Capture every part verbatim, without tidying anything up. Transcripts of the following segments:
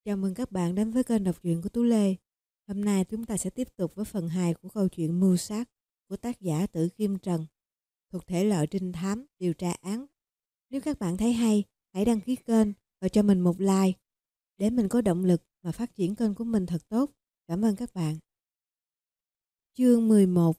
Chào mừng các bạn đến với kênh đọc truyện của Tú Lê. Hôm nay chúng ta sẽ tiếp tục với phần hai của câu chuyện Mưu sát của tác giả Tử Kim Trần, thuộc thể loại trinh thám, điều tra án. Nếu các bạn thấy hay, hãy đăng ký kênh và cho mình một like để mình có động lực mà phát triển kênh của mình thật tốt. Cảm ơn các bạn. Chương mười một.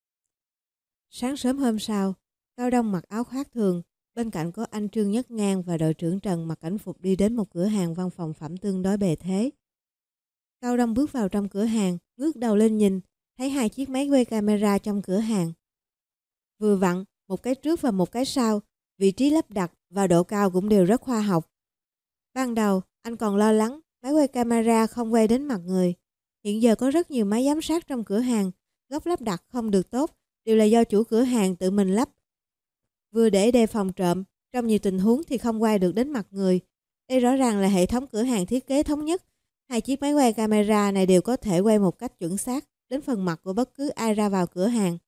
Sáng sớm hôm sau, Cao Đông mặc áo khoác thường, bên cạnh có anh Trương Nhất Ngang và đội trưởng Trần mặc cảnh phục đi đến một cửa hàng văn phòng phẩm tương đối bề thế. Cao Đông bước vào trong cửa hàng, ngước đầu lên nhìn, thấy hai chiếc máy quay camera trong cửa hàng. Vừa vặn, một cái trước và một cái sau, vị trí lắp đặt và độ cao cũng đều rất khoa học. Ban đầu, anh còn lo lắng máy quay camera không quay đến mặt người. Hiện giờ có rất nhiều máy giám sát trong cửa hàng, góc lắp đặt không được tốt, đều là do chủ cửa hàng tự mình lắp. Vừa để đề phòng trộm, trong nhiều tình huống thì không quay được đến mặt người. Đây rõ ràng là hệ thống cửa hàng thiết kế thống nhất. Hai chiếc máy quay camera này đều có thể quay một cách chuẩn xác đến phần mặt của bất cứ ai ra vào cửa hàng.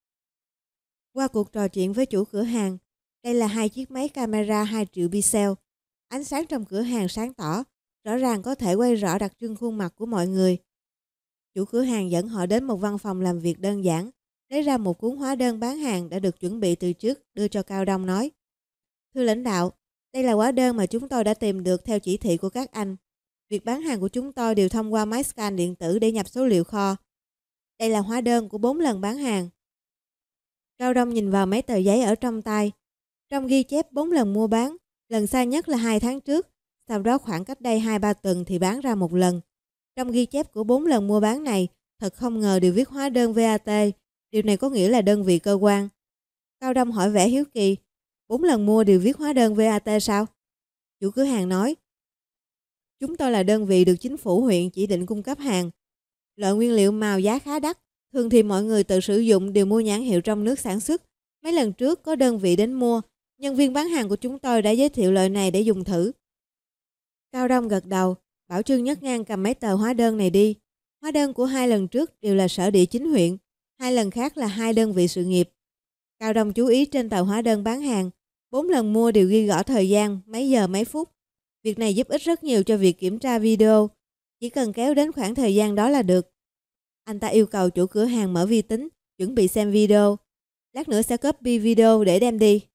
Qua cuộc trò chuyện với chủ cửa hàng, đây là hai chiếc máy camera hai triệu pixel. Ánh sáng trong cửa hàng sáng tỏ, rõ ràng có thể quay rõ đặc trưng khuôn mặt của mọi người. Chủ cửa hàng dẫn họ đến một văn phòng làm việc đơn giản, lấy ra một cuốn hóa đơn bán hàng đã được chuẩn bị từ trước, đưa cho Cao Đông nói: "Thưa lãnh đạo, đây là hóa đơn mà chúng tôi đã tìm được theo chỉ thị của các anh. Việc bán hàng của chúng tôi đều thông qua máy scan điện tử để nhập số liệu kho. Đây là hóa đơn của bốn lần bán hàng." Cao Đông nhìn vào mấy tờ giấy ở trong tay. Trong ghi chép bốn lần mua bán, lần xa nhất là hai tháng trước, sau đó khoảng cách đây hai ba tuần thì bán ra một lần. Trong ghi chép của bốn lần mua bán này, thật không ngờ đều viết hóa đơn vê a tê. Điều này có nghĩa là đơn vị cơ quan. Cao Đông hỏi vẻ hiếu kỳ: "Bốn lần mua đều viết hóa đơn vê a tê sao?" Chủ cửa hàng nói: "Chúng tôi là đơn vị được chính phủ huyện chỉ định cung cấp hàng. Loại nguyên liệu màu giá khá đắt, thường thì mọi người tự sử dụng đều mua nhãn hiệu trong nước sản xuất. Mấy lần trước có đơn vị đến mua, nhân viên bán hàng của chúng tôi đã giới thiệu loại này để dùng thử." Cao Đông gật đầu, bảo Trương Nhất Ngang cầm mấy tờ hóa đơn này đi. Hóa đơn của hai lần trước đều là sở địa chính huyện, hai lần khác là hai đơn vị sự nghiệp. Cao Đông chú ý trên tờ hóa đơn bán hàng, bốn lần mua đều ghi rõ thời gian, mấy giờ mấy phút. Việc này giúp ích rất nhiều cho việc kiểm tra video, chỉ cần kéo đến khoảng thời gian đó là được. Anh ta yêu cầu chủ cửa hàng mở vi tính, chuẩn bị xem video. Lát nữa sẽ copy video để đem đi.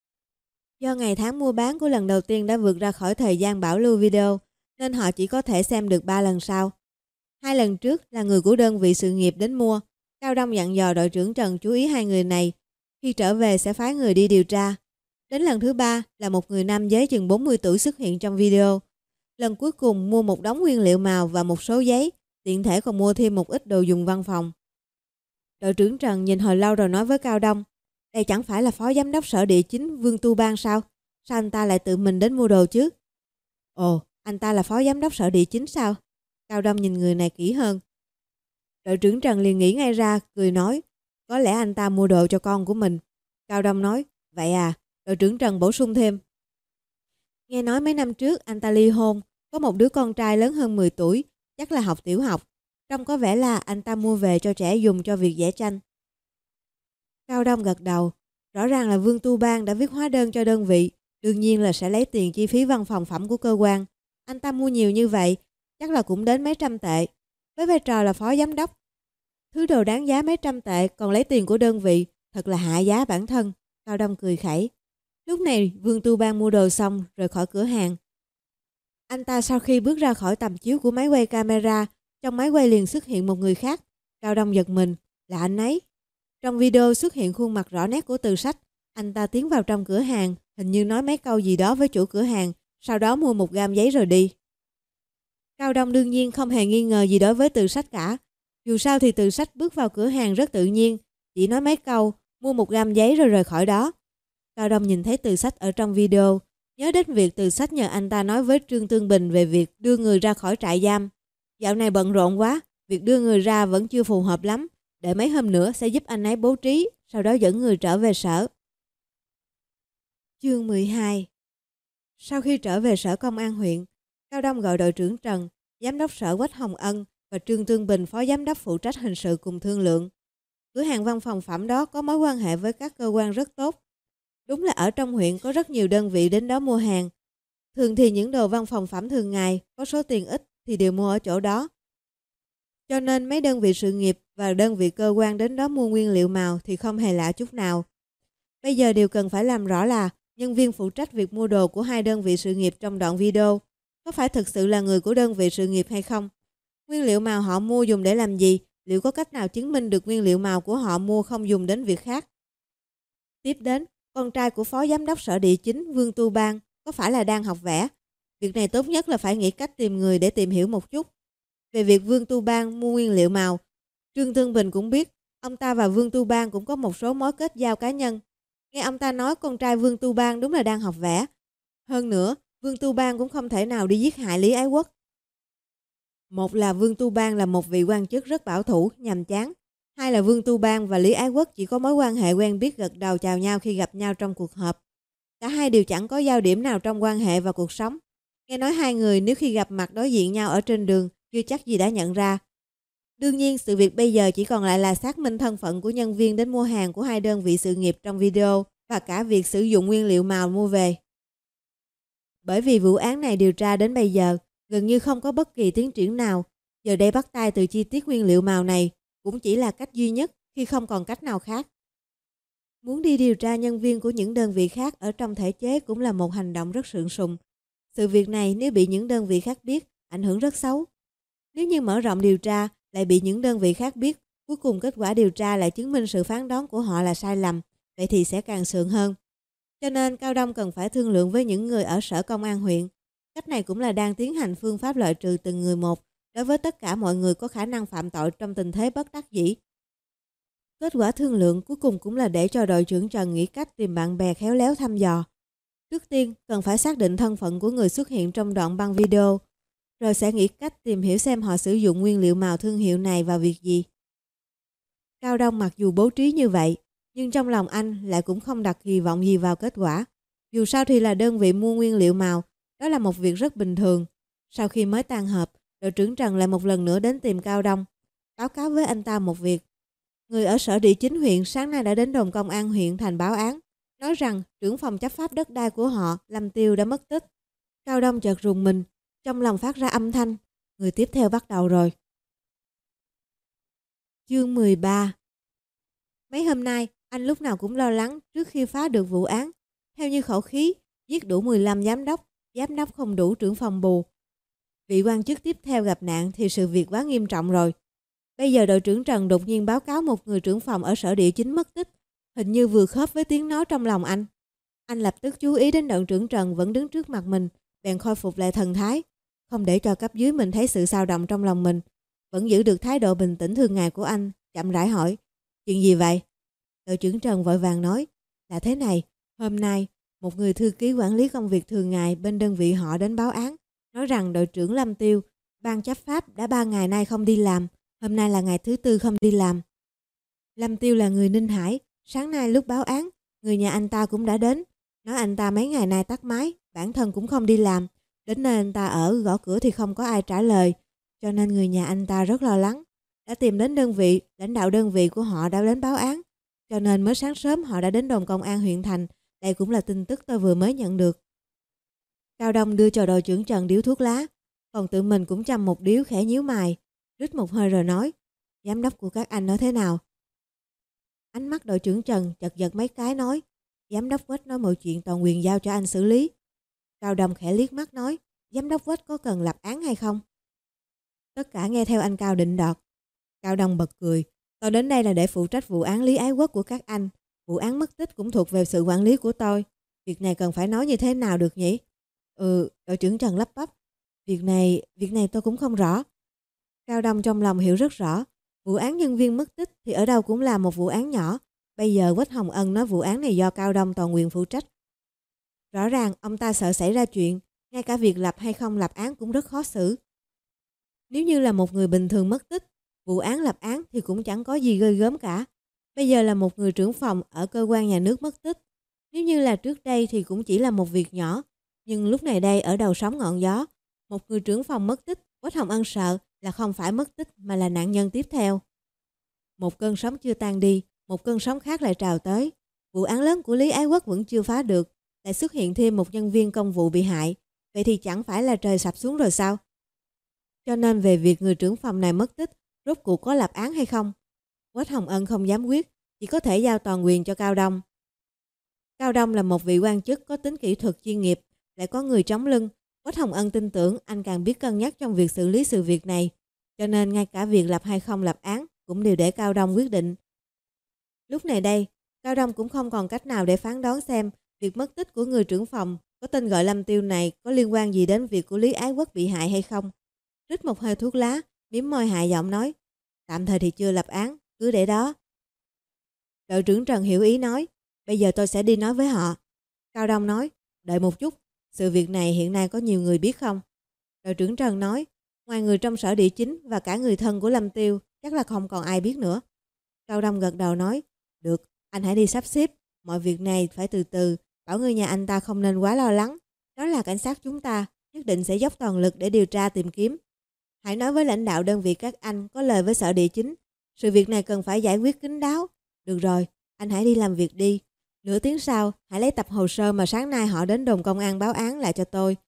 Do ngày tháng mua bán của lần đầu tiên đã vượt ra khỏi thời gian bảo lưu video, nên họ chỉ có thể xem được ba lần sau. Hai lần trước là người của đơn vị sự nghiệp đến mua. Cao Đông dặn dò đội trưởng Trần chú ý hai người này, khi trở về sẽ phái người đi điều tra. Đến lần thứ ba là một người nam giới chừng bốn mươi tuổi xuất hiện trong video. Lần cuối cùng mua một đống nguyên liệu màu và một số giấy, tiện thể còn mua thêm một ít đồ dùng văn phòng. Đội trưởng Trần nhìn hồi lâu rồi nói với Cao Đông: "Đây chẳng phải là phó giám đốc sở địa chính Vương Tu Bang sao? Sao anh ta lại tự mình đến mua đồ chứ?" "Ồ, anh ta là phó giám đốc sở địa chính sao?" Cao Đông nhìn người này kỹ hơn. Đội trưởng Trần liền nghĩ ngay ra, cười nói: "Có lẽ anh ta mua đồ cho con của mình." Cao Đông nói: "Vậy à?" Đội trưởng Trần bổ sung thêm: "Nghe nói mấy năm trước anh ta ly hôn, có một đứa con trai lớn hơn mười tuổi, chắc là học tiểu học. Trông có vẻ là anh ta mua về cho trẻ dùng cho việc vẽ tranh." Cao Đông gật đầu. Rõ ràng là Vương Tu Bang đã viết hóa đơn cho đơn vị, đương nhiên là sẽ lấy tiền chi phí văn phòng phẩm của cơ quan. Anh ta mua nhiều như vậy, chắc là cũng đến mấy trăm tệ. Với vai trò là phó giám đốc, thứ đồ đáng giá mấy trăm tệ còn lấy tiền của đơn vị, thật là hạ giá bản thân. Cao Đông cười khẩy. Lúc này Vương Tu Bang mua đồ xong rời khỏi cửa hàng. Anh ta sau khi bước ra khỏi tầm chiếu của máy quay camera, trong máy quay liền xuất hiện một người khác. Cao Đông giật mình, là anh ấy. Trong video xuất hiện khuôn mặt rõ nét của Từ Sách. Anh ta tiến vào trong cửa hàng, hình như nói mấy câu gì đó với chủ cửa hàng, sau đó mua một gam giấy rồi đi. Cao Đông đương nhiên không hề nghi ngờ gì đối với Từ Sách cả. Dù sao thì Từ Sách bước vào cửa hàng rất tự nhiên, chỉ nói mấy câu, mua một gam giấy rồi rời khỏi đó. Cao Đông nhìn thấy Từ Sách ở trong video, nhớ đến việc Từ Sách nhờ anh ta nói với Trương Tương Bình về việc đưa người ra khỏi trại giam. Dạo này bận rộn quá, việc đưa người ra vẫn chưa phù hợp lắm, để mấy hôm nữa sẽ giúp anh ấy bố trí, sau đó dẫn người trở về sở. Chương mười hai. Sau khi trở về sở công an huyện, Cao Đông gọi đội trưởng Trần, giám đốc sở Quách Hồng Ân và Trương Tương Bình, phó giám đốc phụ trách hình sự cùng thương lượng. Cửa hàng văn phòng phẩm đó có mối quan hệ với các cơ quan rất tốt. Đúng là ở trong huyện có rất nhiều đơn vị đến đó mua hàng. Thường thì những đồ văn phòng phẩm thường ngày có số tiền ít thì đều mua ở chỗ đó. Cho nên mấy đơn vị sự nghiệp và đơn vị cơ quan đến đó mua nguyên liệu màu thì không hề lạ chút nào. Bây giờ điều cần phải làm rõ là nhân viên phụ trách việc mua đồ của hai đơn vị sự nghiệp trong đoạn video có phải thực sự là người của đơn vị sự nghiệp hay không? Nguyên liệu màu họ mua dùng để làm gì? Liệu có cách nào chứng minh được nguyên liệu màu của họ mua không dùng đến việc khác? Tiếp đến, con trai của Phó Giám đốc Sở Địa Chính Vương Tu Bang có phải là đang học vẽ? Việc này tốt nhất là phải nghĩ cách tìm người để tìm hiểu một chút. Về việc Vương Tu Bang mua nguyên liệu màu, Trương Tương Bình cũng biết ông ta và Vương Tu Bang cũng có một số mối kết giao cá nhân. Nghe ông ta nói con trai Vương Tu Bang đúng là đang học vẽ. Hơn nữa, Vương Tu Bang cũng không thể nào đi giết hại Lý Ái Quốc. Một là Vương Tu Bang là một vị quan chức rất bảo thủ, nhàm chán. Hai là Vương Tu Bang và Lý Ái Quốc chỉ có mối quan hệ quen biết gật đầu chào nhau khi gặp nhau trong cuộc họp. Cả hai đều chẳng có giao điểm nào trong quan hệ và cuộc sống. Nghe nói hai người nếu khi gặp mặt đối diện nhau ở trên đường, chưa chắc gì đã nhận ra. Đương nhiên, sự việc bây giờ chỉ còn lại là xác minh thân phận của nhân viên đến mua hàng của hai đơn vị sự nghiệp trong video và cả việc sử dụng nguyên liệu màu mua về. Bởi vì vụ án này điều tra đến bây giờ, gần như không có bất kỳ tiến triển nào. Giờ đây bắt tay từ chi tiết nguyên liệu màu này cũng chỉ là cách duy nhất khi không còn cách nào khác. Muốn đi điều tra nhân viên của những đơn vị khác ở trong thể chế cũng là một hành động rất sượng sùng. Sự việc này nếu bị những đơn vị khác biết, ảnh hưởng rất xấu. Nếu như mở rộng điều tra lại bị những đơn vị khác biết, cuối cùng kết quả điều tra lại chứng minh sự phán đoán của họ là sai lầm, vậy thì sẽ càng sượng hơn. Cho nên Cao Đông cần phải thương lượng với những người ở Sở Công an huyện. Cách này cũng là đang tiến hành phương pháp loại trừ từng người một đối với tất cả mọi người có khả năng phạm tội trong tình thế bất đắc dĩ. Kết quả thương lượng cuối cùng cũng là để cho đội trưởng Trần nghĩ cách tìm bạn bè khéo léo thăm dò. Trước tiên cần phải xác định thân phận của người xuất hiện trong đoạn băng video, rồi sẽ nghĩ cách tìm hiểu xem họ sử dụng nguyên liệu màu thương hiệu này vào việc gì. Cao Đông mặc dù bố trí như vậy, nhưng trong lòng anh lại cũng không đặt kỳ vọng gì vào kết quả. Dù sao thì là đơn vị mua nguyên liệu màu, đó là một việc rất bình thường. Sau khi mới tan họp, đội trưởng Trần lại một lần nữa đến tìm Cao Đông, báo cáo với anh ta một việc. Người ở Sở Địa Chính huyện sáng nay đã đến đồn công an huyện thành báo án, nói rằng trưởng phòng chấp pháp đất đai của họ, Lâm Tiêu đã mất tích. Cao Đông chợt rùng mình, trong lòng phát ra âm thanh, người tiếp theo bắt đầu rồi. Chương mười ba. Mấy hôm nay, anh lúc nào cũng lo lắng trước khi phá được vụ án. Theo như khẩu khí, giết đủ mười lăm giám đốc, giám đốc không đủ trưởng phòng bù. Vị quan chức tiếp theo gặp nạn thì sự việc quá nghiêm trọng rồi. Bây giờ đội trưởng Trần đột nhiên báo cáo một người trưởng phòng ở Sở Địa Chính mất tích, hình như vừa khớp với tiếng nói trong lòng anh. Anh lập tức chú ý đến đội trưởng Trần vẫn đứng trước mặt mình, bèn khôi phục lại thần thái, không để cho cấp dưới mình thấy sự xao động trong lòng mình, vẫn giữ được thái độ bình tĩnh thường ngày của anh, chậm rãi hỏi, chuyện gì vậy? Đội trưởng Trần vội vàng nói, là thế này, hôm nay, một người thư ký quản lý công việc thường ngày bên đơn vị họ đến báo án, nói rằng đội trưởng Lâm Tiêu, ban chấp pháp đã ba ngày nay không đi làm, hôm nay là ngày thứ tư không đi làm. Lâm Tiêu là người Ninh Hải, sáng nay lúc báo án, người nhà anh ta cũng đã đến, nói anh ta mấy ngày nay tắt máy, bản thân cũng không đi làm, đến nơi anh ta ở gõ cửa thì không có ai trả lời, cho nên người nhà anh ta rất lo lắng, đã tìm đến đơn vị, lãnh đạo đơn vị của họ đã đến báo án, cho nên mới sáng sớm họ đã đến đồn công an huyện thành, đây cũng là tin tức tôi vừa mới nhận được. Cao Đông đưa cho đội trưởng Trần điếu thuốc lá, còn tự mình cũng châm một điếu khẽ nhíu mày, rít một hơi rồi nói, giám đốc của các anh nói thế nào? Ánh mắt đội trưởng Trần chật giật mấy cái nói, giám đốc Quách nói mọi chuyện toàn quyền giao cho anh xử lý. Cao Đông khẽ liếc mắt nói, giám đốc Quách có cần lập án hay không? Tất cả nghe theo anh Cao định đoạt. Cao Đông bật cười, tôi đến đây là để phụ trách vụ án Lý Ái Quốc của các anh. Vụ án mất tích cũng thuộc về sự quản lý của tôi. Việc này cần phải nói như thế nào được nhỉ? Ừ, đội trưởng Trần lắp bắp. Việc này, việc này tôi cũng không rõ. Cao Đông trong lòng hiểu rất rõ. Vụ án nhân viên mất tích thì ở đâu cũng là một vụ án nhỏ. Bây giờ Quách Hồng Ân nói vụ án này do Cao Đông toàn quyền phụ trách. Rõ ràng ông ta sợ xảy ra chuyện, ngay cả việc lập hay không lập án cũng rất khó xử. Nếu như là một người bình thường mất tích, vụ án lập án thì cũng chẳng có gì ghê gớm cả. Bây giờ là một người trưởng phòng ở cơ quan nhà nước mất tích. Nếu như là trước đây thì cũng chỉ là một việc nhỏ. Nhưng lúc này đây ở đầu sóng ngọn gió, một người trưởng phòng mất tích, Quách Hồng Ân sợ là không phải mất tích mà là nạn nhân tiếp theo. Một cơn sóng chưa tan đi, một cơn sóng khác lại trào tới. Vụ án lớn của Lý Ái Quốc vẫn chưa phá được, lại xuất hiện thêm một nhân viên công vụ bị hại. vậy thì chẳng phải là trời sập xuống rồi sao? Cho nên về việc người trưởng phòng này mất tích, rốt cuộc có lập án hay không? Quách Hồng Ân không dám quyết, chỉ có thể giao toàn quyền cho Cao Đông. Cao Đông là một vị quan chức có tính kỹ thuật chuyên nghiệp, lại có người chống lưng. Quách Hồng Ân tin tưởng anh càng biết cân nhắc trong việc xử lý sự việc này, cho nên ngay cả việc lập hay không lập án cũng đều để Cao Đông quyết định. Lúc này đây, Cao Đông cũng không còn cách nào để phán đoán xem việc mất tích của người trưởng phòng có tên gọi Lâm Tiêu này có liên quan gì đến việc của Lý Ái Quốc bị hại hay không. Rít một hơi thuốc lá, mím môi hạ giọng nói, tạm thời thì chưa lập án, cứ để đó. Đội trưởng Trần hiểu ý nói, bây giờ tôi sẽ đi nói với họ. Cao Đông nói, đợi một chút, sự việc này hiện nay có nhiều người biết không? Đội trưởng Trần nói, ngoài người trong sở địa chính và cả người thân của Lâm Tiêu, chắc là không còn ai biết nữa. Cao Đông gật đầu nói, được, anh hãy đi sắp xếp, mọi việc này phải từ từ, bảo người nhà anh ta không nên quá lo lắng. Đó là cảnh sát chúng ta, nhất định sẽ dốc toàn lực để điều tra tìm kiếm. Hãy nói với lãnh đạo đơn vị các anh có lời với sở địa chính, sự việc này cần phải giải quyết kín đáo. Được rồi, anh hãy đi làm việc đi. Nửa tiếng sau, hãy lấy tập hồ sơ mà sáng nay họ đến đồn công an báo án lại cho tôi.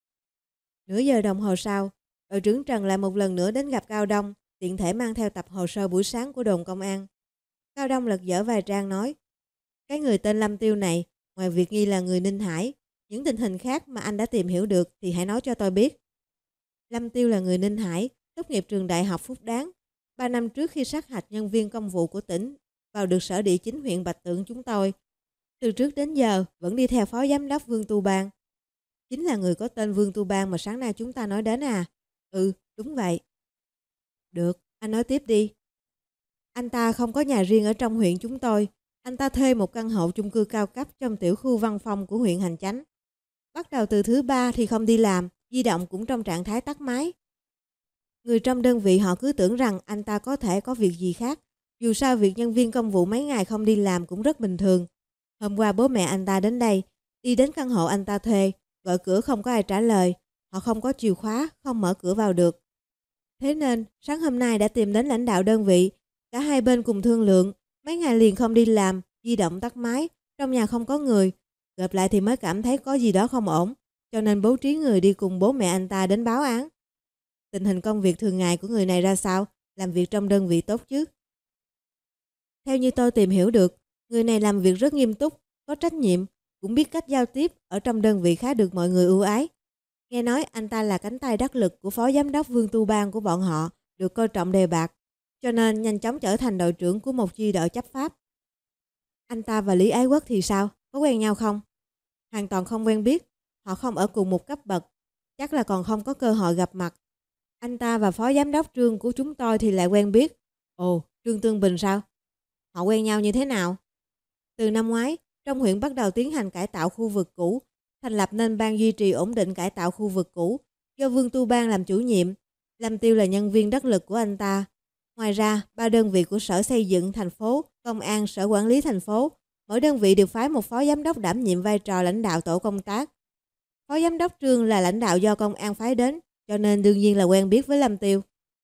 Nửa giờ đồng hồ sau, đội trưởng Trần lại một lần nữa đến gặp Cao Đông, tiện thể mang theo tập hồ sơ buổi sáng của đồn công an. Cao Đông lật dở vài trang nói, cái người tên Lâm Tiêu này, ngoài việc nghi là người Ninh Hải, những tình hình khác mà anh đã tìm hiểu được thì hãy nói cho tôi biết. Lâm Tiêu là người Ninh Hải, tốt nghiệp trường đại học Phúc Đáng. Ba năm trước khi sát hạch nhân viên công vụ của tỉnh, vào được sở địa chính huyện Bạch Tượng chúng tôi. Từ trước đến giờ vẫn đi theo phó giám đốc Vương Tu Bang. Chính là người có tên Vương Tu Bang mà sáng nay chúng ta nói đến à? Ừ, đúng vậy. Được, anh nói tiếp đi. Anh ta không có nhà riêng ở trong huyện chúng tôi. Anh ta thuê một căn hộ chung cư cao cấp trong tiểu khu văn phòng của huyện Hành Chánh. Bắt đầu từ thứ ba thì không đi làm, di động cũng trong trạng thái tắt máy. Người trong đơn vị họ cứ tưởng rằng anh ta có thể có việc gì khác. Dù sao việc nhân viên công vụ mấy ngày không đi làm cũng rất bình thường. Hôm qua bố mẹ anh ta đến đây, đi đến căn hộ anh ta thuê, gọi cửa không có ai trả lời. Họ không có chìa khóa, không mở cửa vào được. Thế nên, sáng hôm nay đã tìm đến lãnh đạo đơn vị. Cả hai bên cùng thương lượng, mấy ngày liền không đi làm, di động tắt máy, trong nhà không có người. Gặp lại thì mới cảm thấy có gì đó không ổn, cho nên bố trí người đi cùng bố mẹ anh ta đến báo án. Tình hình công việc thường ngày của người này ra sao? Làm việc trong đơn vị tốt chứ? Theo như tôi tìm hiểu được, người này làm việc rất nghiêm túc, có trách nhiệm, cũng biết cách giao tiếp, ở trong đơn vị khá được mọi người ưu ái. Nghe nói anh ta là cánh tay đắc lực của phó giám đốc Vương Tu Bang của bọn họ, được coi trọng đề bạt, cho nên nhanh chóng trở thành đội trưởng của một chi đội chấp pháp. Anh ta và Lý Ái Quốc thì sao? Có quen nhau không? Hoàn toàn không quen biết, họ không ở cùng một cấp bậc, chắc là còn không có cơ hội gặp mặt. Anh ta và phó giám đốc Trương của chúng tôi thì lại quen biết. Ồ, Trương Tương Bình sao? Họ quen nhau như thế nào? Từ năm ngoái, trong huyện bắt đầu tiến hành cải tạo khu vực cũ, thành lập nên ban duy trì ổn định cải tạo khu vực cũ, do Vương Tu Bang làm chủ nhiệm. Lâm Tiêu là nhân viên đắc lực của anh ta. Ngoài ra, ba đơn vị của Sở Xây dựng thành phố, Công an, Sở Quản lý thành phố, mỗi đơn vị đều phái một phó giám đốc đảm nhiệm vai trò lãnh đạo tổ công tác. Phó giám đốc Trương là lãnh đạo do công an phái đến, cho nên đương nhiên là quen biết với Lâm Tiêu.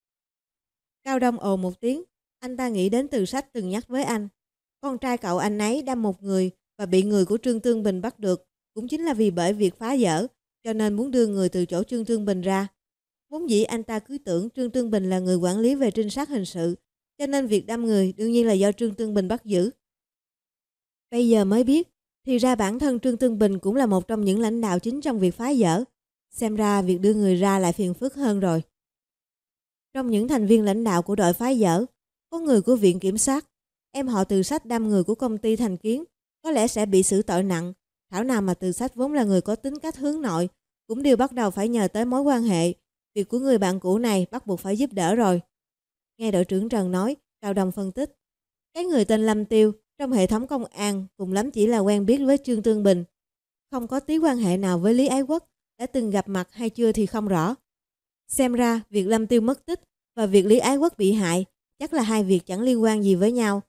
Cao Đông ồ một tiếng, anh ta nghĩ đến từ sách từng nhắc với anh. Con trai cậu anh ấy đâm một người và bị người của Trương Tương Bình bắt được, cũng chính là vì bởi việc phá dỡ, cho nên muốn đưa người từ chỗ Trương Tương Bình ra. Vốn dĩ anh ta cứ tưởng Trương Tương Bình là người quản lý về trinh sát hình sự, cho nên việc đâm người đương nhiên là do Trương Tương Bình bắt giữ. Bây giờ mới biết, thì ra bản thân Trương Tương Bình cũng là một trong những lãnh đạo chính trong việc phá dỡ. Xem ra việc đưa người ra lại phiền phức hơn rồi. Trong những thành viên lãnh đạo của đội phá dỡ, có người của viện kiểm sát. Em họ Từ Sách đâm người của công ty Thành Kiến, có lẽ sẽ bị xử tội nặng. Thảo nào mà Từ Sách vốn là người có tính cách hướng nội, cũng đều bắt đầu phải nhờ tới mối quan hệ. Việc của người bạn cũ này bắt buộc phải giúp đỡ rồi. Nghe đội trưởng Trần nói, Cao Đông phân tích. Cái người tên Lâm Tiêu, trong hệ thống công an, cùng lắm chỉ là quen biết với Trương Tương Bình. Không có tí quan hệ nào với Lý Ái Quốc, đã từng gặp mặt hay chưa thì không rõ. Xem ra, việc Lâm Tiêu mất tích và việc Lý Ái Quốc bị hại, chắc là hai việc chẳng liên quan gì với nhau.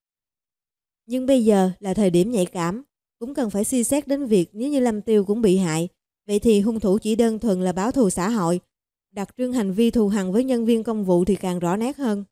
Nhưng bây giờ là thời điểm nhạy cảm, cũng cần phải suy xét đến việc nếu như Lâm Tiêu cũng bị hại, vậy thì hung thủ chỉ đơn thuần là báo thù xã hội, đặc trưng hành vi thù hằn với nhân viên công vụ thì càng rõ nét hơn.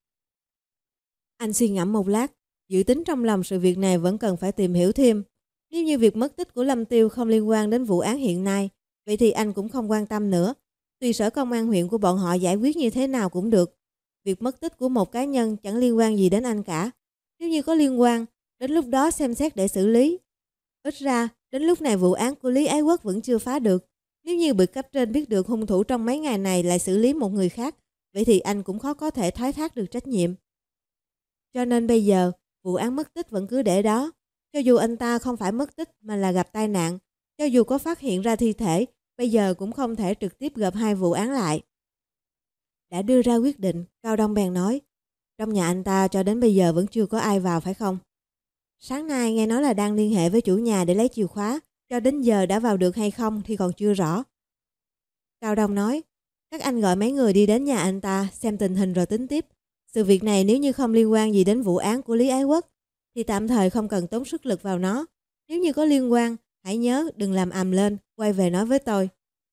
Anh suy ngẫm một lát, dự tính trong lòng sự việc này vẫn cần phải tìm hiểu thêm. Nếu như việc mất tích của Lâm Tiêu không liên quan đến vụ án hiện nay, vậy thì anh cũng không quan tâm nữa. Tùy sở công an huyện của bọn họ giải quyết như thế nào cũng được. Việc mất tích của một cá nhân chẳng liên quan gì đến anh cả. Nếu như có liên quan, đến lúc đó xem xét để xử lý. Ít ra, đến lúc này vụ án của Lý Ái Quốc vẫn chưa phá được. Nếu như bị cấp trên biết được hung thủ trong mấy ngày này lại xử lý một người khác, vậy thì anh cũng khó có thể thoái thác được trách nhiệm. Cho nên bây giờ, vụ án mất tích vẫn cứ để đó. Cho dù anh ta không phải mất tích mà là gặp tai nạn, cho dù có phát hiện ra thi thể, bây giờ cũng không thể trực tiếp gộp hai vụ án lại. Đã đưa ra quyết định, Cao Đông bèn nói, trong nhà anh ta cho đến bây giờ vẫn chưa có ai vào phải không? Sáng nay nghe nói là đang liên hệ với chủ nhà để lấy chìa khóa, cho đến giờ đã vào được hay không thì còn chưa rõ. Cao Đông nói, các anh gọi mấy người đi đến nhà anh ta xem tình hình rồi tính tiếp. Sự việc này nếu như không liên quan gì đến vụ án của Lý Ái Quốc, thì tạm thời không cần tốn sức lực vào nó. Nếu như có liên quan, hãy nhớ đừng làm ầm lên, quay về nói với tôi.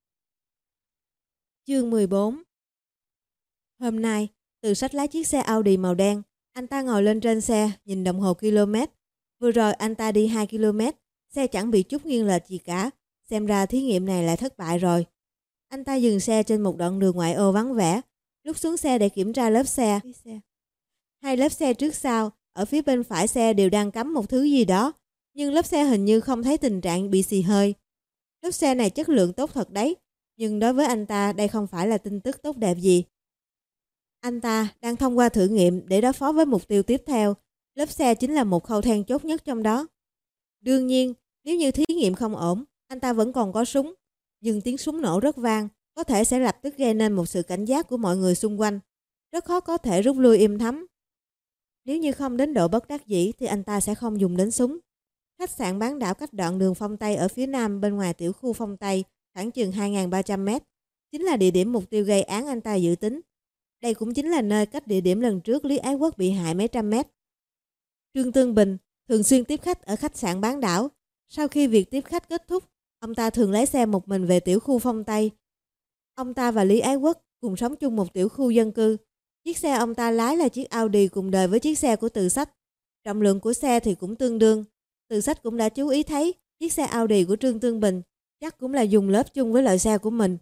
Chương mười bốn. Hôm nay, Từ Sách lái chiếc xe Audi màu đen. Anh ta ngồi lên trên xe, nhìn đồng hồ km. Vừa rồi anh ta đi hai ki lô mét, xe chẳng bị chút nghiêng lệch gì cả. Xem ra thí nghiệm này lại thất bại rồi. Anh ta dừng xe trên một đoạn đường ngoại ô vắng vẻ. Lúc xuống xe để kiểm tra lớp xe. Hai lớp xe trước sau, ở phía bên phải xe đều đang cắm một thứ gì đó. Nhưng lớp xe hình như không thấy tình trạng bị xì hơi. Lớp xe này chất lượng tốt thật đấy. Nhưng đối với anh ta đây không phải là tin tức tốt đẹp gì. Anh ta đang thông qua thử nghiệm để đối phó với mục tiêu tiếp theo. Lớp xe chính là một khâu then chốt nhất trong đó. Đương nhiên, nếu như thí nghiệm không ổn, anh ta vẫn còn có súng. Nhưng tiếng súng nổ rất vang, có thể sẽ lập tức gây nên một sự cảnh giác của mọi người xung quanh. Rất khó có thể rút lui im thấm. Nếu như không đến độ bất đắc dĩ thì anh ta sẽ không dùng đến súng. Khách sạn bán đảo cách đoạn đường Phong Tây ở phía nam bên ngoài tiểu khu Phong Tây khoảng chừng hai nghìn ba trăm mét. Chính là địa điểm mục tiêu gây án anh ta dự tính. Đây cũng chính là nơi cách địa điểm lần trước Lý Ái Quốc bị hại mấy trăm mét. Trương Tương Bình thường xuyên tiếp khách ở khách sạn bán đảo. Sau khi việc tiếp khách kết thúc, ông ta thường lái xe một mình về tiểu khu Phong Tây. Ông ta và Lý Ái Quốc cùng sống chung một tiểu khu dân cư. Chiếc xe ông ta lái là chiếc Audi cùng đời với chiếc xe của Từ Sách. Trọng lượng của xe thì cũng tương đương. Từ Sách cũng đã chú ý thấy chiếc xe Audi của Trương Tương Bình chắc cũng là dùng lớp chung với loại xe của mình.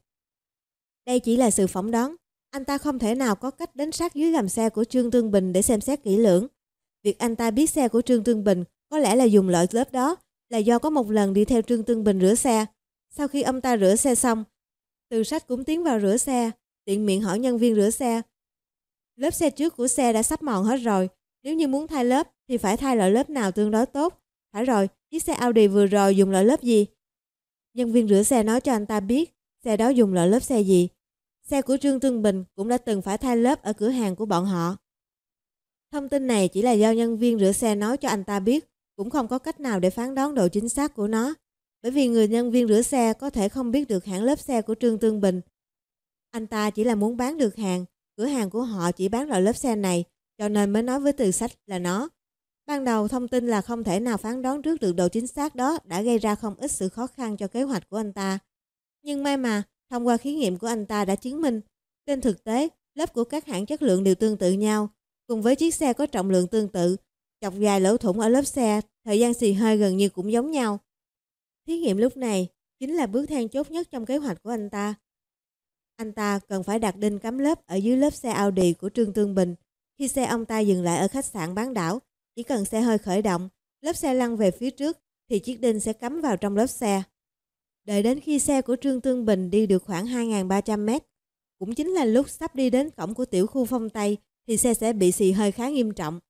Đây chỉ là sự phỏng đoán. Anh ta không thể nào có cách đến sát dưới gầm xe của Trương Tương Bình để xem xét kỹ lưỡng. Việc anh ta biết xe của Trương Tương Bình có lẽ là dùng loại lớp đó là do có một lần đi theo Trương Tương Bình rửa xe. Sau khi ông ta rửa xe xong, Từ Sách cũng tiến vào rửa xe, tiện miệng hỏi nhân viên rửa xe. Lớp xe trước của xe đã sắp mòn hết rồi. Nếu như muốn thay lớp thì phải thay loại lớp nào tương đối tốt. Phải rồi, chiếc xe Audi vừa rồi dùng loại lớp gì? Nhân viên rửa xe nói cho anh ta biết xe đó dùng loại lớp xe gì. Xe của Trương Tương Bình cũng đã từng phải thay lớp ở cửa hàng của bọn họ. Thông tin này chỉ là do nhân viên rửa xe nói cho anh ta biết, cũng không có cách nào để phán đoán độ chính xác của nó. Bởi vì người nhân viên rửa xe có thể không biết được hãng lớp xe của Trương Tương Bình. Anh ta chỉ là muốn bán được hàng, cửa hàng của họ chỉ bán loại lớp xe này, cho nên mới nói với Từ Sách là nó. Ban đầu thông tin là không thể nào phán đoán trước được độ chính xác đó đã gây ra không ít sự khó khăn cho kế hoạch của anh ta. Nhưng may mà, thông qua thí nghiệm của anh ta đã chứng minh, trên thực tế, lớp của các hãng chất lượng đều tương tự nhau, cùng với chiếc xe có trọng lượng tương tự, chọc dài lỗ thủng ở lớp xe, thời gian xì hơi gần như cũng giống nhau. Thí nghiệm lúc này chính là bước then chốt nhất trong kế hoạch của anh ta. Anh ta cần phải đặt đinh cắm lớp ở dưới lớp xe Audi của Trương Tương Bình. Khi xe ông ta dừng lại ở khách sạn bán đảo, chỉ cần xe hơi khởi động, lớp xe lăn về phía trước thì chiếc đinh sẽ cắm vào trong lớp xe. Đợi đến khi xe của Trương Tương Bình đi được khoảng hai nghìn ba trăm mét, cũng chính là lúc sắp đi đến cổng của tiểu khu Phong Tây, thì xe sẽ bị xì hơi khá nghiêm trọng.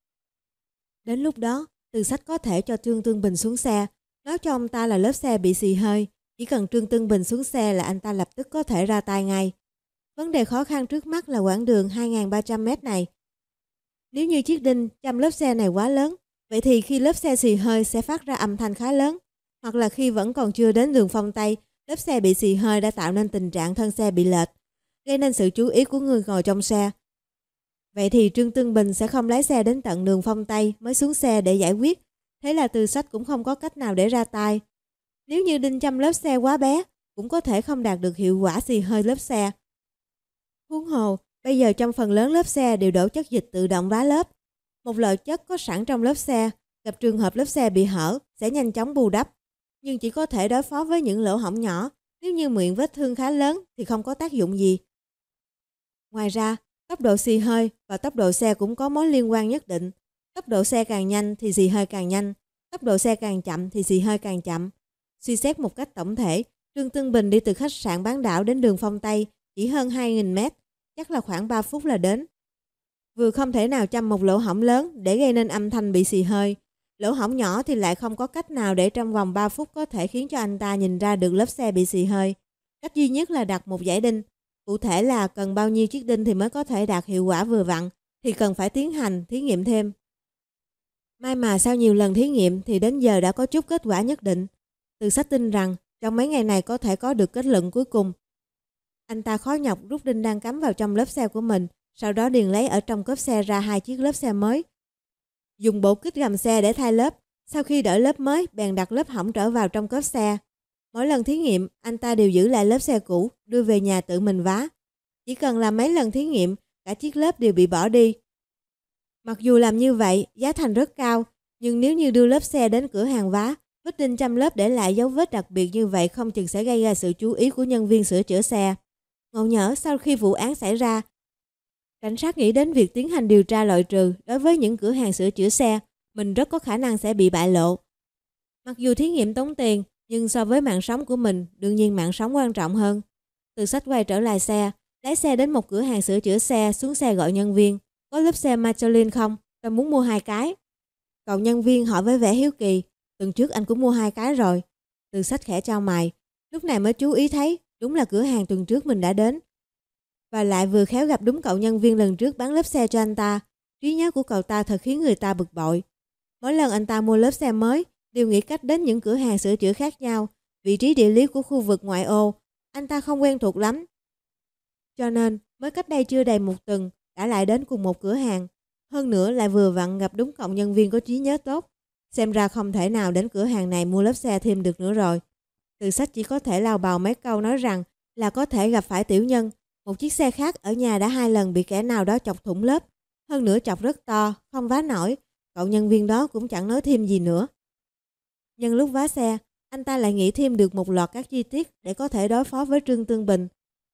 Đến lúc đó, Từ Sách có thể cho Trương Tương Bình xuống xe, nói cho ông ta là lớp xe bị xì hơi. Chỉ cần Trương Tương Bình xuống xe là anh ta lập tức có thể ra tay ngay. Vấn đề khó khăn trước mắt là quãng đường hai nghìn ba trăm mét này. Nếu như chiếc đinh chăm lớp xe này quá lớn, vậy thì khi lớp xe xì hơi sẽ phát ra âm thanh khá lớn. Hoặc là khi vẫn còn chưa đến đường Phong Tây, lớp xe bị xì hơi đã tạo nên tình trạng thân xe bị lệch, gây nên sự chú ý của người ngồi trong xe. Vậy thì Trương Tương Bình sẽ không lái xe đến tận đường Phong Tây mới xuống xe để giải quyết. Thế là Từ Sách cũng không có cách nào để ra tay. Nếu như đinh chăm lớp xe quá bé, cũng có thể không đạt được hiệu quả xì hơi lớp xe. Huống hồ, bây giờ trong phần lớn lớp xe đều đổ chất dịch tự động vá lớp. Một loại chất có sẵn trong lớp xe, gặp trường hợp lớp xe bị hở sẽ nhanh chóng bù đắp, nhưng chỉ có thể đối phó với những lỗ hổng nhỏ, Nếu như miệng vết thương khá lớn thì không có tác dụng gì. Ngoài ra, tốc độ xì hơi và tốc độ xe cũng có mối liên quan nhất định. Tốc độ xe càng nhanh thì xì hơi càng nhanh, tốc độ xe càng chậm thì xì hơi càng chậm. Suy xét một cách tổng thể, Trương Tương Bình đi từ khách sạn Bán Đảo đến đường Phong Tây chỉ hơn hai nghìn mét, chắc là khoảng ba phút là đến. Vừa không thể nào châm một lỗ hổng lớn để gây nên âm thanh bị xì hơi, lỗ hổng nhỏ thì lại không có cách nào để trong vòng ba phút có thể khiến cho anh ta nhìn ra được lớp xe bị xì hơi. Cách duy nhất là đặt một dải đinh. Cụ thể là cần bao nhiêu chiếc đinh thì mới có thể đạt hiệu quả vừa vặn, thì cần phải tiến hành thí nghiệm thêm. May mà sau nhiều lần thí nghiệm thì đến giờ đã có chút kết quả nhất định. Từ sách tin rằng trong mấy ngày này có thể có được kết luận cuối cùng. Anh ta khó nhọc rút đinh đang cắm vào trong lớp xe của mình, sau đó điền lấy ở trong cốp xe ra hai chiếc lớp xe mới. Dùng bộ kích gầm xe để thay lớp, sau khi đổi lớp mới bèn đặt lớp hỏng trở vào trong cốp xe. Mỗi lần thí nghiệm, anh ta đều giữ lại lớp xe cũ, đưa về nhà tự mình vá. Chỉ cần làm mấy lần thí nghiệm, cả chiếc lớp đều bị bỏ đi. Mặc dù làm như vậy, giá thành rất cao, nhưng nếu như đưa lớp xe đến cửa hàng vá, vết đinh chăm lớp để lại dấu vết đặc biệt như vậy không chừng sẽ gây ra sự chú ý của nhân viên sửa chữa xe. Ngộ nhỡ sau khi vụ án xảy ra, cảnh sát nghĩ đến việc tiến hành điều tra loại trừ đối với những cửa hàng sửa chữa xe, mình rất có khả năng sẽ bị bại lộ. Mặc dù thí nghiệm tốn tiền, nhưng so với mạng sống của mình, đương nhiên mạng sống quan trọng hơn. Từ sách quay trở lại xe, lái xe đến một cửa hàng sửa chữa xe, xuống xe gọi nhân viên. Có lớp xe Michelin không? Tôi muốn mua hai cái. Cậu nhân viên hỏi với vẻ hiếu kỳ. Tuần trước anh cũng mua hai cái rồi. Từ sách khẽ chau mày. Lúc này mới chú ý thấy, đúng là cửa hàng tuần trước mình đã đến. Và lại vừa khéo gặp đúng cậu nhân viên lần trước bán lớp xe cho anh ta. Trí nhớ của cậu ta thật khiến người ta bực bội. Mỗi lần anh ta mua lớp xe mới, đều nghĩ cách đến những cửa hàng sửa chữa khác nhau. Vị trí địa lý của khu vực ngoại ô, anh ta không quen thuộc lắm. Cho nên, mới cách đây chưa đầy một tuần, đã lại đến cùng một cửa hàng. Hơn nữa lại vừa vặn gặp đúng cậu nhân viên có trí nhớ tốt. Xem ra không thể nào đến cửa hàng này mua lớp xe thêm được nữa rồi. Từ sách chỉ có thể lao bào mấy câu nói rằng là có thể gặp phải tiểu nhân. Một chiếc xe khác ở nhà đã hai lần bị kẻ nào đó chọc thủng lớp. Hơn nữa chọc rất to, không vá nổi. Cậu nhân viên đó cũng chẳng nói thêm gì nữa. Nhân lúc vá xe, anh ta lại nghĩ thêm được một loạt các chi tiết để có thể đối phó với Trương Tương Bình.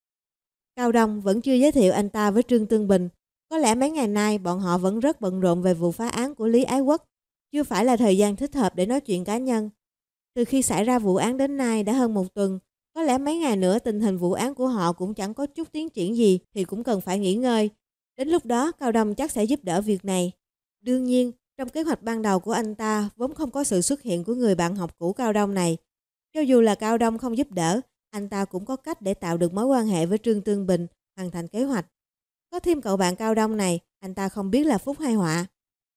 Cao Đông vẫn chưa giới thiệu anh ta với Trương Tương Bình. Có lẽ mấy ngày nay bọn họ vẫn rất bận rộn về vụ phá án của Lý Ái Quốc. Chưa phải là thời gian thích hợp để nói chuyện cá nhân. Từ khi xảy ra vụ án đến nay đã hơn một tuần. Có lẽ mấy ngày nữa tình hình vụ án của họ cũng chẳng có chút tiến triển gì thì cũng cần phải nghỉ ngơi. Đến lúc đó Cao Đông chắc sẽ giúp đỡ việc này. Đương nhiên, trong kế hoạch ban đầu của anh ta vốn không có sự xuất hiện của người bạn học cũ Cao Đông này. Cho dù là Cao Đông không giúp đỡ, anh ta cũng có cách để tạo được mối quan hệ với Trương Tương Bình, hoàn thành kế hoạch. Có thêm cậu bạn Cao Đông này, anh ta không biết là phúc hay họa.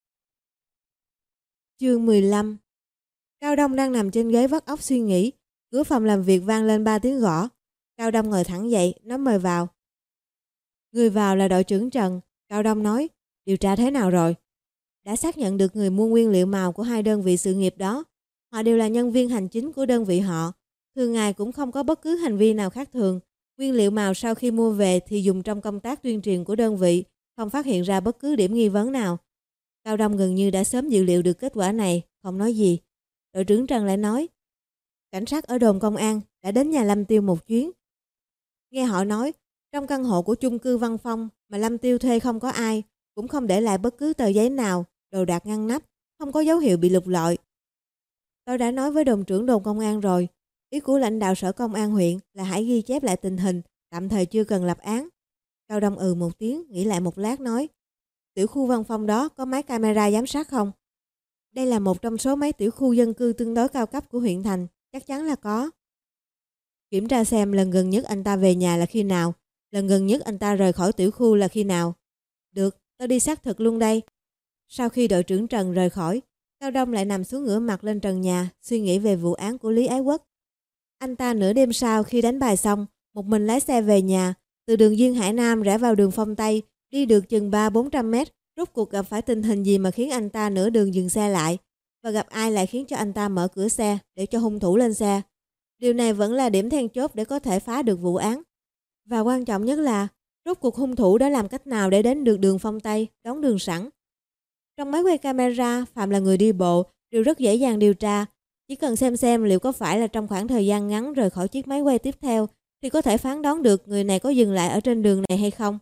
Chương mười lăm. Cao Đông đang nằm trên ghế vắt óc suy nghĩ. Cửa phòng làm việc vang lên ba tiếng gõ. Cao Đông ngồi thẳng dậy, nó mời vào. Người vào là đội trưởng Trần. Cao Đông nói, điều tra thế nào rồi? Đã xác nhận được người mua nguyên liệu màu của hai đơn vị sự nghiệp đó. Họ đều là nhân viên hành chính của đơn vị họ. Thường ngày cũng không có bất cứ hành vi nào khác thường. Nguyên liệu màu sau khi mua về thì dùng trong công tác tuyên truyền của đơn vị, không phát hiện ra bất cứ điểm nghi vấn nào. Cao Đông gần như đã sớm dự liệu được kết quả này, không nói gì. Đội trưởng Trần lại nói, cảnh sát ở đồn công an đã đến nhà Lâm Tiêu một chuyến. Nghe họ nói, trong căn hộ của chung cư Văn Phong mà Lâm Tiêu thuê không có ai, cũng không để lại bất cứ tờ giấy nào, đồ đạc ngăn nắp, không có dấu hiệu bị lục lọi. Tôi đã nói với đồn trưởng đồn công an rồi, ý của lãnh đạo sở công an huyện là hãy ghi chép lại tình hình, tạm thời chưa cần lập án. Cao Đông ừ một tiếng, nghĩ lại một lát nói, tiểu khu Văn Phong đó có máy camera giám sát không? Đây là một trong số mấy tiểu khu dân cư tương đối cao cấp của huyện thành, chắc chắn là có. Kiểm tra xem lần gần nhất anh ta về nhà là khi nào, lần gần nhất anh ta rời khỏi tiểu khu là khi nào. Được, tôi đi xác thực luôn đây. Sau khi đội trưởng Trần rời khỏi, Cao Đông lại nằm xuống ngửa mặt lên trần nhà, suy nghĩ về vụ án của Lý Ái Quốc. Anh ta nửa đêm sau khi đánh bài xong, một mình lái xe về nhà, từ đường Duyên Hải Nam rẽ vào đường Phong Tây, đi được chừng ba bốn trăm mét, rốt cuộc gặp phải tình hình gì mà khiến anh ta nửa đường dừng xe lại, và gặp ai lại khiến cho anh ta mở cửa xe để cho hung thủ lên xe. Điều này vẫn là điểm then chốt để có thể phá được vụ án. Và quan trọng nhất là, rốt cuộc hung thủ đã làm cách nào để đến được đường Phong Tây, đón đường sẵn. Trong máy quay camera, phạm là người đi bộ, đều rất dễ dàng điều tra. Chỉ cần xem xem liệu có phải là trong khoảng thời gian ngắn rời khỏi chiếc máy quay tiếp theo thì có thể phán đoán được người này có dừng lại ở trên đường này hay không.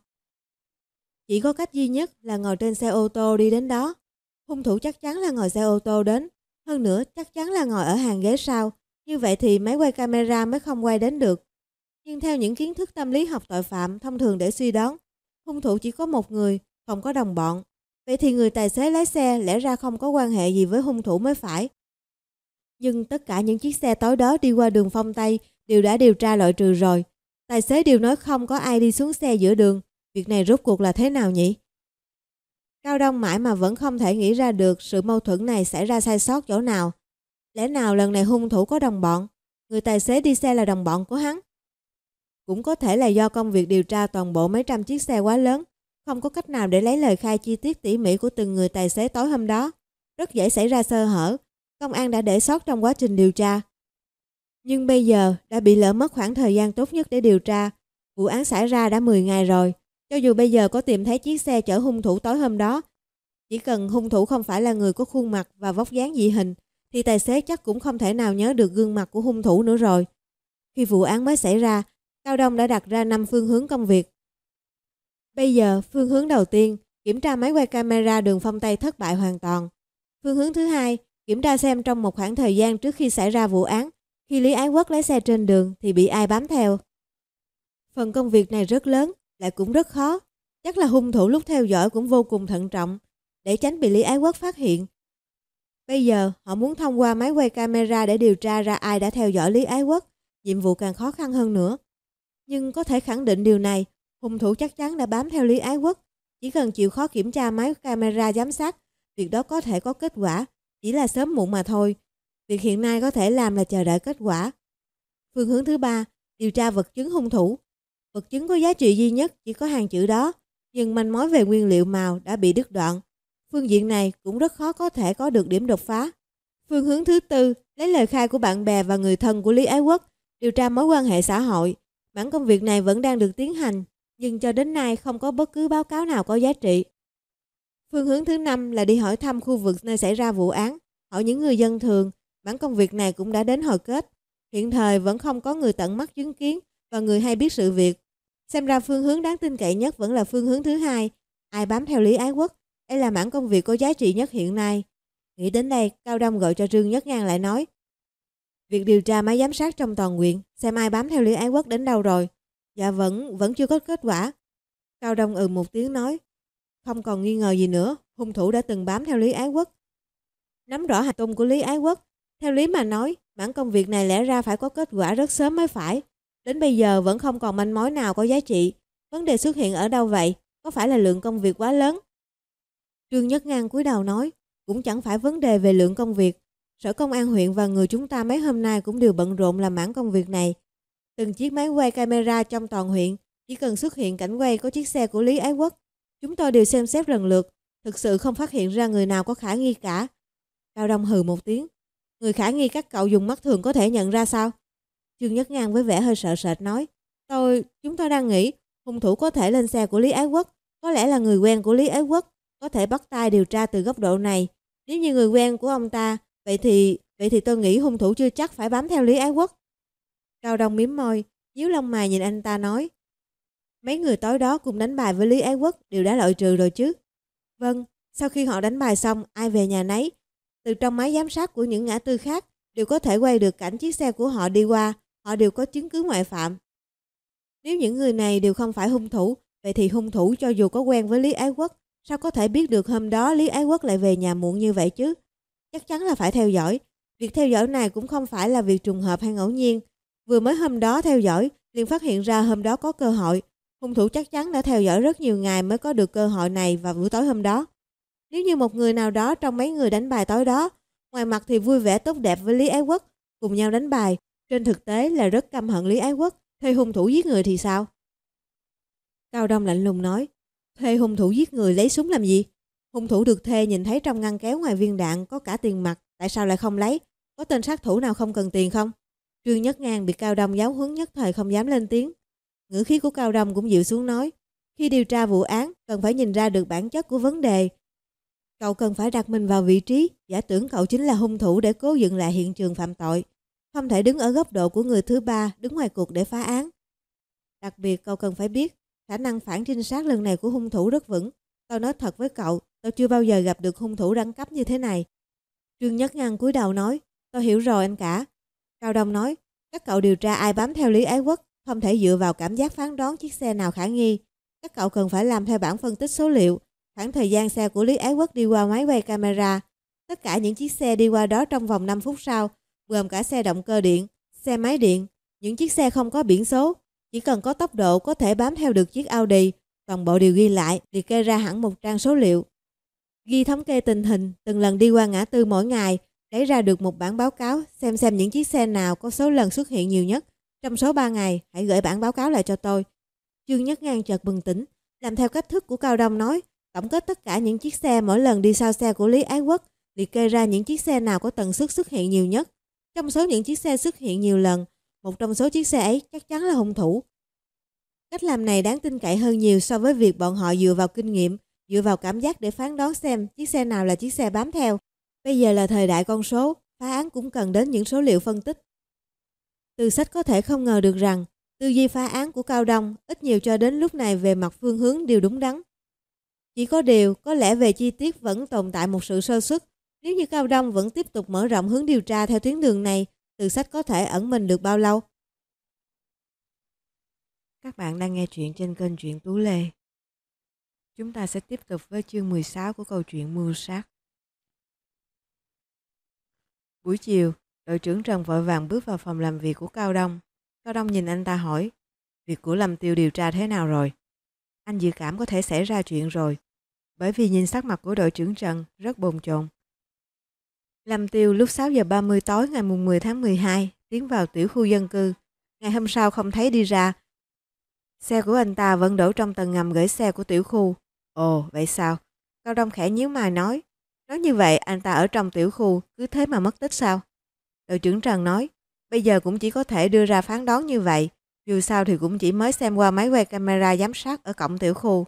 Chỉ có cách duy nhất là ngồi trên xe ô tô đi đến đó. Hung thủ chắc chắn là ngồi xe ô tô đến. Hơn nữa chắc chắn là ngồi ở hàng ghế sau. Như vậy thì máy quay camera mới không quay đến được. Nhưng theo những kiến thức tâm lý học tội phạm thông thường để suy đoán, hung thủ chỉ có một người, không có đồng bọn. Vậy thì người tài xế lái xe lẽ ra không có quan hệ gì với hung thủ mới phải. Nhưng tất cả những chiếc xe tối đó đi qua đường Phong Tây đều đã điều tra loại trừ rồi. Tài xế đều nói không có ai đi xuống xe giữa đường. Việc này rốt cuộc là thế nào nhỉ? Cao Đông mãi mà vẫn không thể nghĩ ra được sự mâu thuẫn này xảy ra sai sót chỗ nào. Lẽ nào lần này hung thủ có đồng bọn? Người tài xế đi xe là đồng bọn của hắn? Cũng có thể là do công việc điều tra toàn bộ mấy trăm chiếc xe quá lớn, không có cách nào để lấy lời khai chi tiết tỉ mỉ của từng người tài xế tối hôm đó. Rất dễ xảy ra sơ hở, công an đã để sót trong quá trình điều tra. Nhưng bây giờ đã bị lỡ mất khoảng thời gian tốt nhất để điều tra. Vụ án xảy ra đã mười ngày rồi. Cho dù bây giờ có tìm thấy chiếc xe chở hung thủ tối hôm đó, chỉ cần hung thủ không phải là người có khuôn mặt và vóc dáng dị hình, thì tài xế chắc cũng không thể nào nhớ được gương mặt của hung thủ nữa rồi. Khi vụ án mới xảy ra, Cao Đông đã đặt ra năm phương hướng công việc. Bây giờ, phương hướng đầu tiên, kiểm tra máy quay camera đường Phong Tây thất bại hoàn toàn. Phương hướng thứ hai, kiểm tra xem trong một khoảng thời gian trước khi xảy ra vụ án, khi Lý Ái Quốc lái xe trên đường thì bị ai bám theo. Phần công việc này rất lớn, lại cũng rất khó. Chắc là hung thủ lúc theo dõi cũng vô cùng thận trọng, để tránh bị Lý Ái Quốc phát hiện. Bây giờ, họ muốn thông qua máy quay camera để điều tra ra ai đã theo dõi Lý Ái Quốc, nhiệm vụ càng khó khăn hơn nữa. Nhưng có thể khẳng định điều này, hung thủ chắc chắn đã bám theo Lý Ái Quốc. Chỉ cần chịu khó kiểm tra máy camera giám sát, việc đó có thể có kết quả, chỉ là sớm muộn mà thôi. Việc hiện nay có thể làm là chờ đợi kết quả. Phương hướng thứ ba, điều tra vật chứng hung thủ. Vật chứng có giá trị duy nhất chỉ có hàng chữ đó, nhưng manh mối về nguyên liệu màu đã bị đứt đoạn. Phương diện này cũng rất khó có thể có được điểm đột phá. Phương hướng thứ tư, lấy lời khai của bạn bè và người thân của Lý Ái Quốc, điều tra mối quan hệ xã hội. Bản công việc này vẫn đang được tiến hành, nhưng cho đến nay không có bất cứ báo cáo nào có giá trị. Phương hướng thứ năm là đi hỏi thăm khu vực nơi xảy ra vụ án, hỏi những người dân thường. Bản công việc này cũng đã đến hồi kết. Hiện thời vẫn không có người tận mắt chứng kiến và người hay biết sự việc. Xem ra phương hướng đáng tin cậy nhất vẫn là phương hướng thứ hai, ai bám theo Lý Ái Quốc. Đây là mảng công việc có giá trị nhất hiện nay. Nghĩ đến đây, Cao Đông gọi cho Trương Nhất Ngang lại nói: Việc điều tra máy giám sát trong toàn huyện, xem ai bám theo Lý Ái Quốc đến đâu rồi. Dạ vẫn, vẫn chưa có kết quả. Cao Đông ừ một tiếng nói: Không còn nghi ngờ gì nữa, hung thủ đã từng bám theo Lý Ái Quốc. Nắm rõ hành tung của Lý Ái Quốc, theo lý mà nói, mảng công việc này lẽ ra phải có kết quả rất sớm mới phải. Đến bây giờ vẫn không còn manh mối nào có giá trị. Vấn đề xuất hiện ở đâu vậy? Có phải là lượng công việc quá lớn? Trương Nhất Ngang cúi đầu nói: Cũng chẳng phải vấn đề về lượng công việc. Sở Công an huyện và người chúng ta mấy hôm nay cũng đều bận rộn làm mảng công việc này. Từng chiếc máy quay camera trong toàn huyện, chỉ cần xuất hiện cảnh quay có chiếc xe của Lý Ái Quốc, chúng tôi đều xem xét lần lượt, thực sự không phát hiện ra người nào có khả nghi cả. Cao Đông hừ một tiếng: Người khả nghi các cậu dùng mắt thường có thể nhận ra sao? Trương Nhất Ngang với vẻ hơi sợ sệt nói: Tôi, chúng tôi đang nghĩ hung thủ có thể lên xe của Lý Ái Quốc, có lẽ là người quen của Lý Ái Quốc, có thể bắt tay điều tra từ góc độ này. Nếu như người quen của ông ta, vậy thì vậy thì tôi nghĩ hung thủ chưa chắc phải bám theo Lý Ái Quốc. Cao Đông mím môi, nhíu lông mày nhìn anh ta nói: Mấy người tối đó cùng đánh bài với Lý Ái Quốc đều đã loại trừ rồi chứ? Vâng, sau khi họ đánh bài xong, ai về nhà nấy. Từ trong máy giám sát của những ngã tư khác đều có thể quay được cảnh chiếc xe của họ đi qua, họ đều có chứng cứ ngoại phạm. Nếu những người này đều không phải hung thủ, vậy thì hung thủ cho dù có quen với Lý Ái Quốc, sao có thể biết được hôm đó Lý Ái Quốc lại về nhà muộn như vậy chứ? Chắc chắn là phải theo dõi. Việc theo dõi này cũng không phải là việc trùng hợp hay ngẫu nhiên. Vừa mới hôm đó theo dõi, liền phát hiện ra hôm đó có cơ hội. Hung thủ chắc chắn đã theo dõi rất nhiều ngày mới có được cơ hội này vào buổi tối hôm đó. Nếu như một người nào đó trong mấy người đánh bài tối đó, ngoài mặt thì vui vẻ tốt đẹp với Lý Ái Quốc, cùng nhau đánh bài, trên thực tế là rất căm hận Lý Ái Quốc, thuê hung thủ giết người thì sao? Cao Đông lạnh lùng nói: Thuê hung thủ giết người lấy súng làm gì? Hung thủ được thuê nhìn thấy trong ngăn kéo ngoài viên đạn có cả tiền mặt, tại sao lại không lấy? Có tên sát thủ nào không cần tiền không? Trương Nhất Ngang bị Cao Đông giáo huấn nhất thời không dám lên tiếng. Ngữ khí của Cao Đông cũng dịu xuống nói: Khi điều tra vụ án, cần phải nhìn ra được bản chất của vấn đề. Cậu cần phải đặt mình vào vị trí, giả tưởng cậu chính là hung thủ để cố dựng lại hiện trường phạm tội. Không thể đứng ở góc độ của người thứ ba, đứng ngoài cuộc để phá án. Đặc biệt cậu cần phải biết, khả năng phản trinh sát lần này của hung thủ rất vững. Tao nói thật với cậu, tao chưa bao giờ gặp được hung thủ đẳng cấp như thế này. Trương Nhất Ngân cúi đầu nói, tôi hiểu rồi anh cả. Cao Đông nói, các cậu điều tra ai bám theo Lý Ái Quốc, không thể dựa vào cảm giác phán đoán chiếc xe nào khả nghi. Các cậu cần phải làm theo bảng phân tích số liệu, khoảng thời gian xe của Lý Ái Quốc đi qua máy quay camera. Tất cả những chiếc xe đi qua đó trong vòng năm phút sau, gồm cả xe động cơ điện, xe máy điện, những chiếc xe không có biển số, chỉ cần có tốc độ có thể bám theo được chiếc Audi. Toàn bộ đều ghi lại, liệt kê ra hẳn một trang số liệu. Ghi thống kê tình hình, từng lần đi qua ngã tư mỗi ngày, lấy ra được một bản báo cáo, xem xem những chiếc xe nào có số lần xuất hiện nhiều nhất. Trong số ba ngày, hãy gửi bản báo cáo lại cho tôi. Trương Nhất Ngang chợt bừng tỉnh, làm theo cách thức của Cao Đông nói, tổng kết tất cả những chiếc xe mỗi lần đi sau xe của Lý Ái Quốc, liệt kê ra những chiếc xe nào có tần suất xuất hiện nhiều nhất. Trong số những chiếc xe xuất hiện nhiều lần, một trong số chiếc xe ấy chắc chắn là hung thủ. Cách làm này đáng tin cậy hơn nhiều so với việc bọn họ dựa vào kinh nghiệm, dựa vào cảm giác để phán đoán xem chiếc xe nào là chiếc xe bám theo. Bây giờ là thời đại con số, phá án cũng cần đến những số liệu phân tích. Từ sách có thể không ngờ được rằng, tư duy phá án của Cao Đông ít nhiều cho đến lúc này về mặt phương hướng đều đúng đắn. Chỉ có điều, có lẽ về chi tiết vẫn tồn tại một sự sơ suất. Nếu như Cao Đông vẫn tiếp tục mở rộng hướng điều tra theo tuyến đường này, từ sách có thể ẩn mình được bao lâu? Các bạn đang nghe chuyện trên kênh Truyện Tú Lê. Chúng ta sẽ tiếp tục với chương mười sáu của câu chuyện Mưu sát. Buổi chiều, đội trưởng Trần vội vàng bước vào phòng làm việc của Cao Đông. Cao Đông nhìn anh ta hỏi, việc của Lâm Tiêu điều tra thế nào rồi? Anh dự cảm có thể xảy ra chuyện rồi, bởi vì nhìn sắc mặt của đội trưởng Trần rất bồn chồn. Lâm Tiêu lúc sáu giờ ba mươi tối ngày mười tháng mười hai tiến vào tiểu khu dân cư. Ngày hôm sau không thấy đi ra. Xe của anh ta vẫn đổ trong tầng ngầm gửi xe của tiểu khu. Ồ, vậy sao? Cao Đông khẽ nhíu mày nói. Nói như vậy anh ta ở trong tiểu khu cứ thế mà mất tích sao? Đội trưởng Trần nói, bây giờ cũng chỉ có thể đưa ra phán đoán như vậy. Dù sao thì cũng chỉ mới xem qua máy quay camera giám sát ở cổng tiểu khu.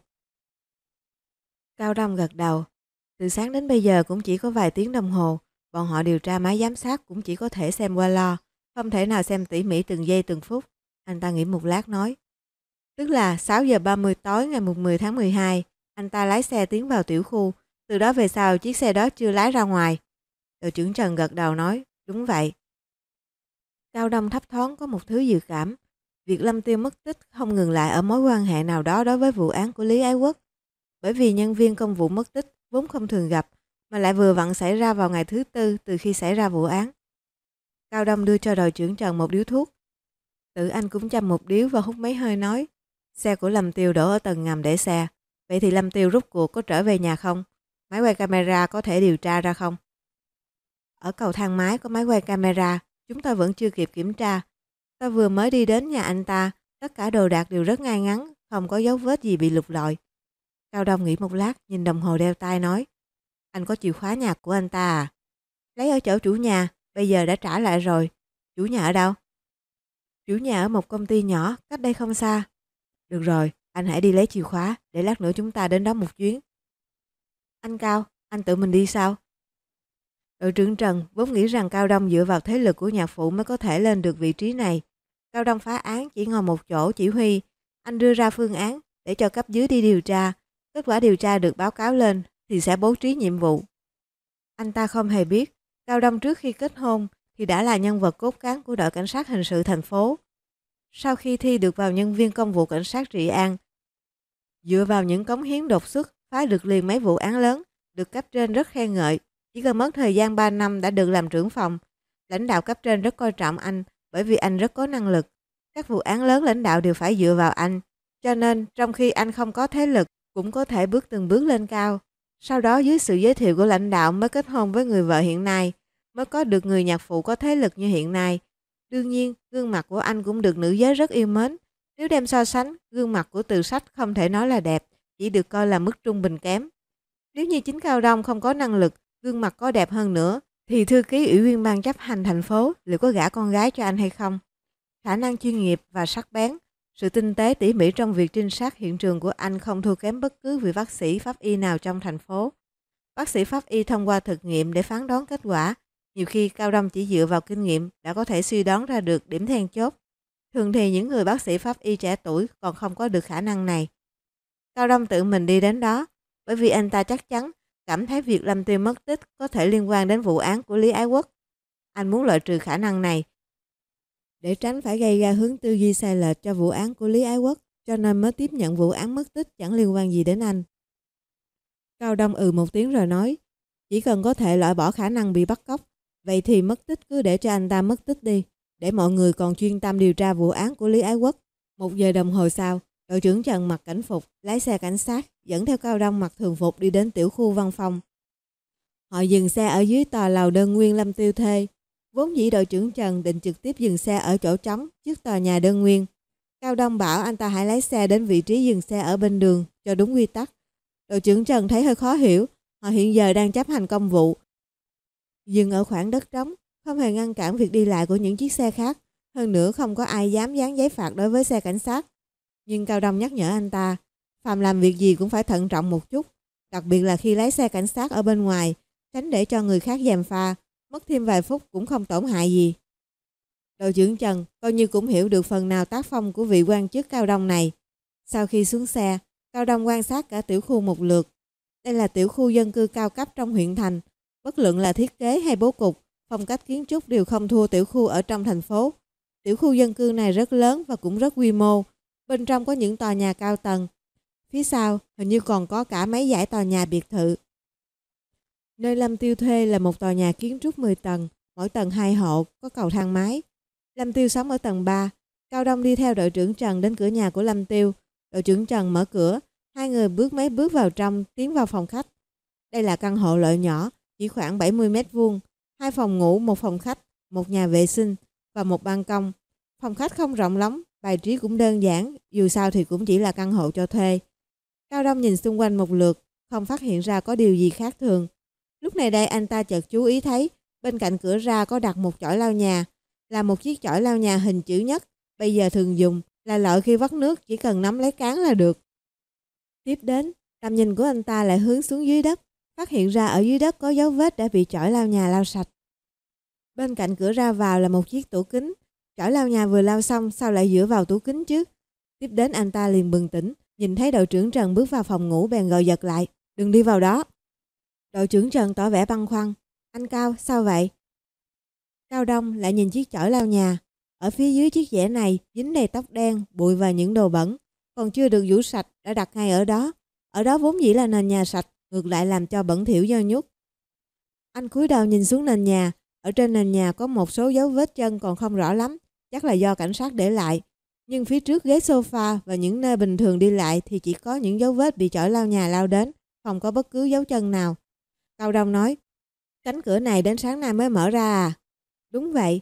Cao Đông gật đầu. Từ sáng đến bây giờ cũng chỉ có vài tiếng đồng hồ. Bọn họ điều tra máy giám sát cũng chỉ có thể xem qua lo, không thể nào xem tỉ mỉ từng giây từng phút. Anh ta nghĩ một lát nói. Tức là sáu giờ ba mươi tối ngày mười tháng mười hai, anh ta lái xe tiến vào tiểu khu. Từ đó về sau chiếc xe đó chưa lái ra ngoài. Đội trưởng Trần gật đầu nói, đúng vậy. Cao Đông thấp thoáng có một thứ dự cảm. Việc Lâm Tiêu mất tích không ngừng lại ở mối quan hệ nào đó đối với vụ án của Lý Ái Quốc. Bởi vì nhân viên công vụ mất tích vốn không thường gặp, mà lại vừa vặn xảy ra vào ngày thứ tư từ khi xảy ra vụ án. Cao Đông đưa cho đội trưởng Trần một điếu thuốc. Tự anh cũng châm một điếu và hút mấy hơi nói, xe của Lâm Tiêu đổ ở tầng ngầm để xe. Vậy thì Lâm Tiêu rút cuộc có trở về nhà không? Máy quay camera có thể điều tra ra không? Ở cầu thang máy có máy quay camera, chúng tôi vẫn chưa kịp kiểm tra. Tôi vừa mới đi đến nhà anh ta, tất cả đồ đạc đều rất ngay ngắn, không có dấu vết gì bị lục lọi. Cao Đông nghĩ một lát, nhìn đồng hồ đeo tay nói, anh có chìa khóa nhà của anh ta à? Lấy ở chỗ chủ nhà, bây giờ đã trả lại rồi. Chủ nhà ở đâu? Chủ nhà ở một công ty nhỏ, cách đây không xa. Được rồi, anh hãy đi lấy chìa khóa, để lát nữa chúng ta đến đó một chuyến. Anh Cao, anh tự mình đi sao? Đội trưởng Trần vốn nghĩ rằng Cao Đông dựa vào thế lực của nhạc phụ mới có thể lên được vị trí này. Cao Đông phá án chỉ ngồi một chỗ chỉ huy. Anh đưa ra phương án để cho cấp dưới đi điều tra. Kết quả điều tra được báo cáo lên thì sẽ bố trí nhiệm vụ. Anh ta không hề biết, Cao Đông trước khi kết hôn thì đã là nhân vật cốt cán của đội cảnh sát hình sự thành phố. Sau khi thi được vào nhân viên công vụ cảnh sát Trị An, dựa vào những cống hiến đột xuất phá được liền mấy vụ án lớn, được cấp trên rất khen ngợi. Chỉ cần mất thời gian ba năm đã được làm trưởng phòng. Lãnh đạo cấp trên rất coi trọng anh bởi vì anh rất có năng lực. Các vụ án lớn lãnh đạo đều phải dựa vào anh. Cho nên trong khi anh không có thế lực cũng có thể bước từng bước lên cao. Sau đó dưới sự giới thiệu của lãnh đạo mới kết hôn với người vợ hiện nay, mới có được người nhạc phụ có thế lực như hiện nay. Đương nhiên, gương mặt của anh cũng được nữ giới rất yêu mến. Nếu đem so sánh, gương mặt của Từ Sách không thể nói là đẹp, chỉ được coi là mức trung bình kém. Nếu như chính Cao Đông không có năng lực, gương mặt có đẹp hơn nữa, thì thư ký ủy viên ban chấp hành thành phố liệu có gả con gái cho anh hay không? Khả năng chuyên nghiệp và sắc bén, sự tinh tế tỉ mỉ trong việc trinh sát hiện trường của anh không thua kém bất cứ vị bác sĩ pháp y nào trong thành phố. Bác sĩ pháp y thông qua thực nghiệm để phán đoán kết quả. Nhiều khi Cao Đông chỉ dựa vào kinh nghiệm đã có thể suy đoán ra được điểm then chốt. Thường thì những người bác sĩ pháp y trẻ tuổi còn không có được khả năng này. Cao Đông tự mình đi đến đó, bởi vì anh ta chắc chắn cảm thấy việc Lâm Tiêu mất tích có thể liên quan đến vụ án của Lý Ái Quốc. Anh muốn loại trừ khả năng này, để tránh phải gây ra hướng tư duy sai lệch cho vụ án của Lý Ái Quốc, cho nên mới tiếp nhận vụ án mất tích chẳng liên quan gì đến anh. Cao Đông ừ một tiếng rồi nói, chỉ cần có thể loại bỏ khả năng bị bắt cóc, vậy thì mất tích cứ để cho anh ta mất tích đi, để mọi người còn chuyên tâm điều tra vụ án của Lý Ái Quốc. Một giờ đồng hồ sau, đội trưởng Trần mặc cảnh phục, lái xe cảnh sát, dẫn theo Cao Đông mặc thường phục đi đến tiểu khu văn phòng. Họ dừng xe ở dưới tòa lầu đơn nguyên Lâm Tiêu thuê. Vốn dĩ đội trưởng Trần định trực tiếp dừng xe ở chỗ trống trước tòa nhà đơn nguyên. Cao Đông bảo anh ta hãy lái xe đến vị trí dừng xe ở bên đường cho đúng quy tắc. Đội trưởng Trần thấy hơi khó hiểu, họ hiện giờ đang chấp hành công vụ. Dừng ở khoảng đất trống, không hề ngăn cản việc đi lại của những chiếc xe khác. Hơn nữa không có ai dám dán giấy phạt đối với xe cảnh sát. Nhưng Cao Đông nhắc nhở anh ta, phàm làm việc gì cũng phải thận trọng một chút, đặc biệt là khi lái xe cảnh sát ở bên ngoài, tránh để cho người khác gièm pha, mất thêm vài phút cũng không tổn hại gì. Đội trưởng Trần coi như cũng hiểu được phần nào tác phong của vị quan chức Cao Đông này. Sau khi xuống xe, Cao Đông quan sát cả tiểu khu một lượt. Đây là tiểu khu dân cư cao cấp trong huyện thành, bất luận là thiết kế hay bố cục, phong cách kiến trúc đều không thua tiểu khu ở trong thành phố. Tiểu khu dân cư này rất lớn và cũng rất quy mô. Bên trong có những tòa nhà cao tầng. Phía sau hình như còn có cả mấy dãy tòa nhà biệt thự. Nơi Lâm Tiêu thuê là một tòa nhà kiến trúc mười tầng, mỗi tầng hai hộ, có cầu thang máy. Lâm Tiêu sống ở tầng ba. Cao Đông đi theo đội trưởng Trần đến cửa nhà của Lâm Tiêu. Đội trưởng Trần mở cửa, hai người bước mấy bước vào trong, tiến vào phòng khách. Đây là căn hộ loại nhỏ, chỉ khoảng bảy mươi mét vuông, hai phòng ngủ, một phòng khách, một nhà vệ sinh và một ban công. Phòng khách không rộng lắm, bài trí cũng đơn giản, dù sao thì cũng chỉ là căn hộ cho thuê. Cao Đông nhìn xung quanh một lượt, không phát hiện ra có điều gì khác thường. Lúc này đây anh ta chợt chú ý thấy, bên cạnh cửa ra có đặt một chổi lau nhà, là một chiếc chổi lau nhà hình chữ nhất, bây giờ thường dùng, là loại khi vắt nước chỉ cần nắm lấy cán là được. Tiếp đến, tầm nhìn của anh ta lại hướng xuống dưới đất, phát hiện ra ở dưới đất có dấu vết đã bị chổi lau nhà lau sạch. Bên cạnh cửa ra vào là một chiếc tủ kính, chổi lau nhà vừa lau xong sao lại dựa vào tủ kính chứ? Tiếp đến anh ta liền bừng tỉnh, nhìn thấy đội trưởng Trần bước vào phòng ngủ bèn gọi giật lại, đừng đi vào đó. Đội trưởng Trần tỏ vẻ băn khoăn, anh Cao, sao vậy? Cao Đông lại nhìn chiếc chổi lau nhà, ở phía dưới chiếc dẻ này dính đầy tóc đen, bụi và những đồ bẩn, còn chưa được rửa sạch đã đặt ngay ở đó. Ở đó vốn dĩ là nền nhà sạch, ngược lại làm cho bẩn thỉu do nhút. Anh cúi đầu nhìn xuống nền nhà, ở trên nền nhà có một số dấu vết chân còn không rõ lắm, chắc là do cảnh sát để lại. Nhưng phía trước ghế sofa và những nơi bình thường đi lại thì chỉ có những dấu vết bị chổi lau nhà lao đến, không có bất cứ dấu chân nào. Cao Đông nói, cánh cửa này đến sáng nay mới mở ra à? Đúng vậy.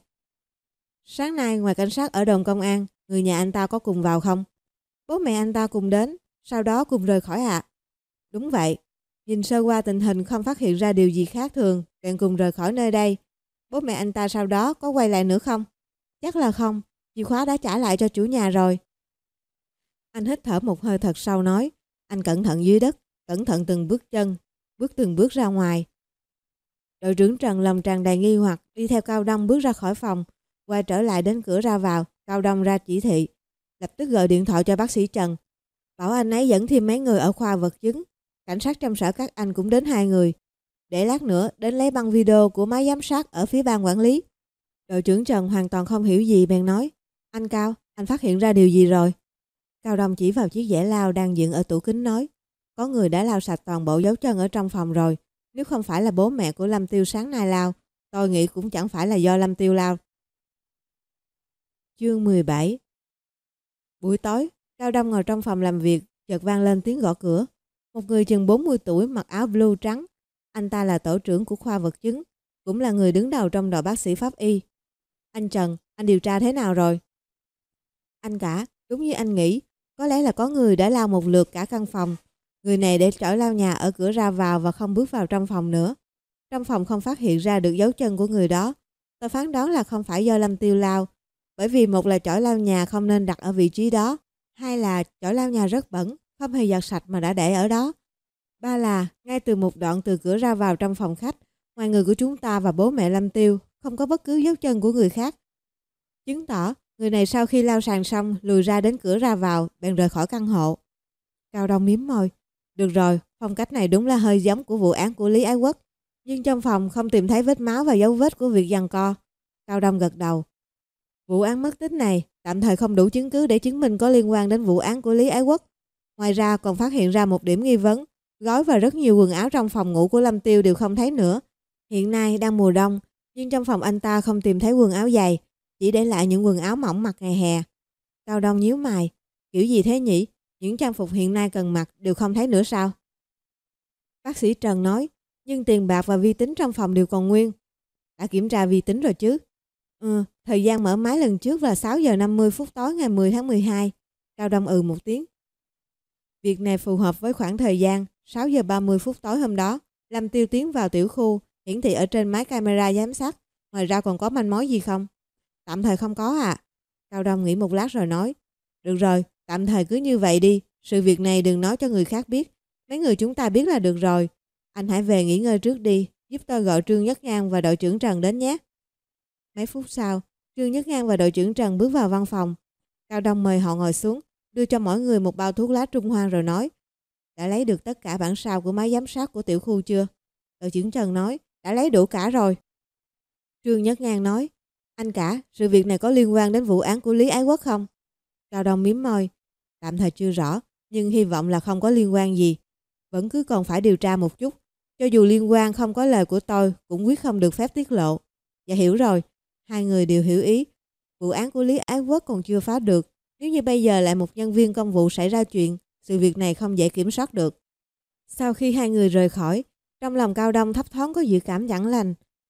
Sáng nay ngoài cảnh sát ở đồn công an, người nhà anh ta có cùng vào không? Bố mẹ anh ta cùng đến, sau đó cùng rời khỏi ạ. À? Đúng vậy. Nhìn sơ qua tình hình không phát hiện ra điều gì khác thường, bèn cùng rời khỏi nơi đây. Bố mẹ anh ta sau đó có quay lại nữa không? Chắc là không, chìa khóa đã trả lại cho chủ nhà rồi. Anh hít thở một hơi thật sâu nói, anh cẩn thận dưới đất, cẩn thận từng bước chân, bước từng bước ra ngoài. Đội trưởng Trần lòng tràn đầy nghi hoặc đi theo Cao Đông bước ra khỏi phòng, quay trở lại đến cửa ra vào. Cao Đông ra chỉ thị, lập tức gọi điện thoại cho bác sĩ Trần, bảo anh ấy dẫn thêm mấy người ở khoa vật chứng. Cảnh sát trong sở các anh cũng đến hai người, để lát nữa đến lấy băng video của máy giám sát ở phía ban quản lý. Đội trưởng Trần hoàn toàn không hiểu gì bèn nói, anh Cao, anh phát hiện ra điều gì rồi? Cao Đông chỉ vào chiếc dẻ lau đang dựng ở tủ kính nói, có người đã lau sạch toàn bộ dấu chân ở trong phòng rồi. Nếu không phải là bố mẹ của Lâm Tiêu sáng nay lau, tôi nghĩ cũng chẳng phải là do Lâm Tiêu lau. Chương mười bảy. Buổi tối, Cao Đông ngồi trong phòng làm việc, chợt vang lên tiếng gõ cửa. Một người chừng bốn mươi tuổi mặc áo blue trắng. Anh ta là tổ trưởng của khoa vật chứng, cũng là người đứng đầu trong đội bác sĩ pháp y. Anh Trần, anh điều tra thế nào rồi? Anh cả, đúng như anh nghĩ, có lẽ là có người đã lau một lượt cả căn phòng. Người này để chổi lau nhà ở cửa ra vào và không bước vào trong phòng nữa. Trong phòng không phát hiện ra được dấu chân của người đó. Tôi phán đoán là không phải do Lâm Tiêu lau, bởi vì một là chổi lau nhà không nên đặt ở vị trí đó, hai là chổi lau nhà rất bẩn, không hề giặt sạch mà đã để ở đó. Ba là, ngay từ một đoạn từ cửa ra vào trong phòng khách, ngoài người của chúng ta và bố mẹ Lâm Tiêu, không có bất cứ dấu chân của người khác. Chứng tỏ, người này sau khi lau sàn xong lùi ra đến cửa ra vào, bèn rời khỏi căn hộ. Cao Đông mím môi. Được rồi, phong cách này đúng là hơi giống của vụ án của Lý Ái Quốc. Nhưng trong phòng không tìm thấy vết máu và dấu vết của việc giằng co. Cao Đông gật đầu. Vụ án mất tích này tạm thời không đủ chứng cứ để chứng minh có liên quan đến vụ án của Lý Ái Quốc. Ngoài ra còn phát hiện ra một điểm nghi vấn. Gói và rất nhiều quần áo trong phòng ngủ của Lâm Tiêu đều không thấy nữa. Hiện nay đang mùa đông, nhưng trong phòng anh ta không tìm thấy quần áo dày, chỉ để lại những quần áo mỏng mặc ngày hè. Cao Đông nhíu mày. Kiểu gì thế nhỉ? Những trang phục hiện nay cần mặc đều không thấy nữa sao? Bác sĩ Trần nói, nhưng tiền bạc và vi tính trong phòng đều còn nguyên. Đã kiểm tra vi tính rồi chứ? Ừ, thời gian mở máy lần trước là sáu giờ năm mươi phút tối ngày mười tháng mười hai. Cao Đông ừ một tiếng. Việc này phù hợp với khoảng thời gian sáu giờ ba mươi phút tối hôm đó. Lâm Tiêu tiến vào tiểu khu, hiển thị ở trên máy camera giám sát. Ngoài ra còn có manh mối gì không? Tạm thời không có à? Cao Đông nghĩ một lát rồi nói. Được rồi, tạm thời cứ như vậy đi. Sự việc này đừng nói cho người khác biết. Mấy người chúng ta biết là được rồi. Anh hãy về nghỉ ngơi trước đi. Giúp tôi gọi Trương Nhất Ngang và đội trưởng Trần đến nhé. Mấy phút sau, Trương Nhất Ngang và đội trưởng Trần bước vào văn phòng. Cao Đông mời họ ngồi xuống, đưa cho mỗi người một bao thuốc lá Trung Hoa rồi nói. Đã lấy được tất cả bản sao của máy giám sát của tiểu khu chưa? Đội trưởng Trần nói. Đã lấy đủ cả rồi. Trương Nhất Ngang nói. Anh cả, sự việc này có liên quan đến vụ án của Lý Ái Quốc không? Cao Đông mím môi. Tạm thời chưa rõ, nhưng hy vọng là không có liên quan gì. Vẫn cứ còn phải điều tra một chút. Cho dù liên quan không có lời của tôi, cũng quyết không được phép tiết lộ. Dạ hiểu rồi. Hai người đều hiểu ý. Vụ án của Lý Ái Quốc còn chưa phá được. Nếu như bây giờ lại một nhân viên công vụ xảy ra chuyện, sự việc này không dễ kiểm soát được. Sau khi hai người rời khỏi, trong lòng Cao Đông thấp thoáng có dự cảm chẳng lành.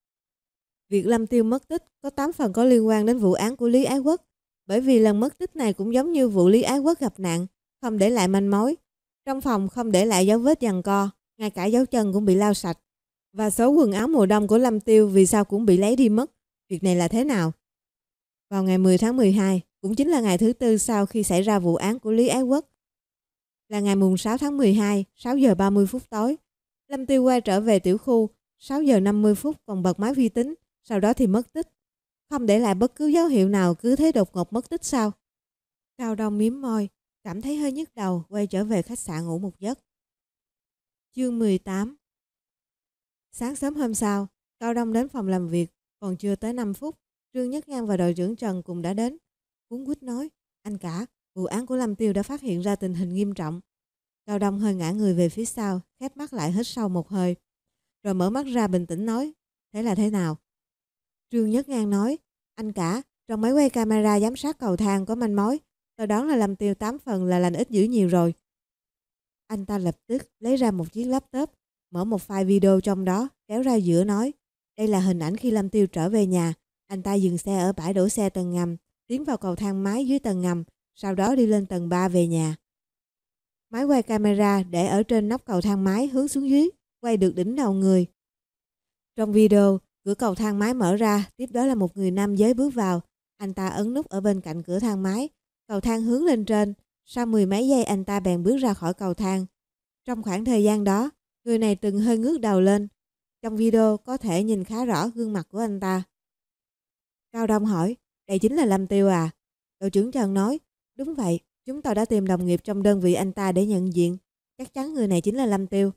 Việc Lâm Tiêu mất tích có tám phần có liên quan đến vụ án của Lý Ái Quốc. Bởi vì lần mất tích này cũng giống như vụ Lý Ái Quốc gặp nạn, không để lại manh mối. Trong phòng không để lại dấu vết giằng co, ngay cả dấu chân cũng bị lau sạch. Và số quần áo mùa đông của Lâm Tiêu vì sao cũng bị lấy đi mất. Việc này là thế nào? Vào ngày mười tháng mười hai, cũng chính là ngày thứ tư sau khi xảy ra vụ án của Lý Ái Quốc. Là ngày mùng sáu tháng mười hai, sáu giờ ba mươi phút tối. Lâm Tiêu quay trở về tiểu khu, sáu giờ năm mươi phút còn bật máy vi tính, sau đó thì mất tích. Không để lại bất cứ dấu hiệu nào, cứ thế đột ngột mất tích sao? Cao Đông mím môi, cảm thấy hơi nhức đầu, quay trở về khách sạn ngủ một giấc. Chương mười tám. Sáng sớm hôm sau, Cao Đông đến phòng làm việc, còn chưa tới năm phút, Trương Nhất Ngang và đội trưởng Trần cùng đã đến. Cuốn quýt nói, anh cả, vụ án của Lâm Tiêu đã phát hiện ra tình hình nghiêm trọng. Cao Đông hơi ngã người về phía sau, khép mắt lại hít sâu một hơi, rồi mở mắt ra bình tĩnh nói, thế là thế nào? Trương Nhất Ngang nói, anh cả, trong máy quay camera giám sát cầu thang có manh mối, tôi đoán là Lâm Tiêu tám phần là lành ít dữ nhiều rồi. Anh ta lập tức lấy ra một chiếc laptop, mở một file video trong đó, kéo ra giữa nói, đây là hình ảnh khi Lâm Tiêu trở về nhà, anh ta dừng xe ở bãi đổ xe tầng ngầm, tiến vào cầu thang máy dưới tầng ngầm, sau đó đi lên tầng ba về nhà. Máy quay camera để ở trên nóc cầu thang máy hướng xuống dưới, quay được đỉnh đầu người. Trong video, cửa cầu thang máy mở ra, tiếp đó là một người nam giới bước vào. Anh ta ấn nút ở bên cạnh cửa thang máy, cầu thang hướng lên trên. Sau mười mấy giây anh ta bèn bước ra khỏi cầu thang. Trong khoảng thời gian đó, người này từng hơi ngước đầu lên. Trong video có thể nhìn khá rõ gương mặt của anh ta. Cao Đông hỏi, đây chính là Lâm Tiêu à? Đội trưởng Trần nói, đúng vậy, chúng tôi đã tìm đồng nghiệp trong đơn vị anh ta để nhận diện. Chắc chắn người này chính là Lâm Tiêu.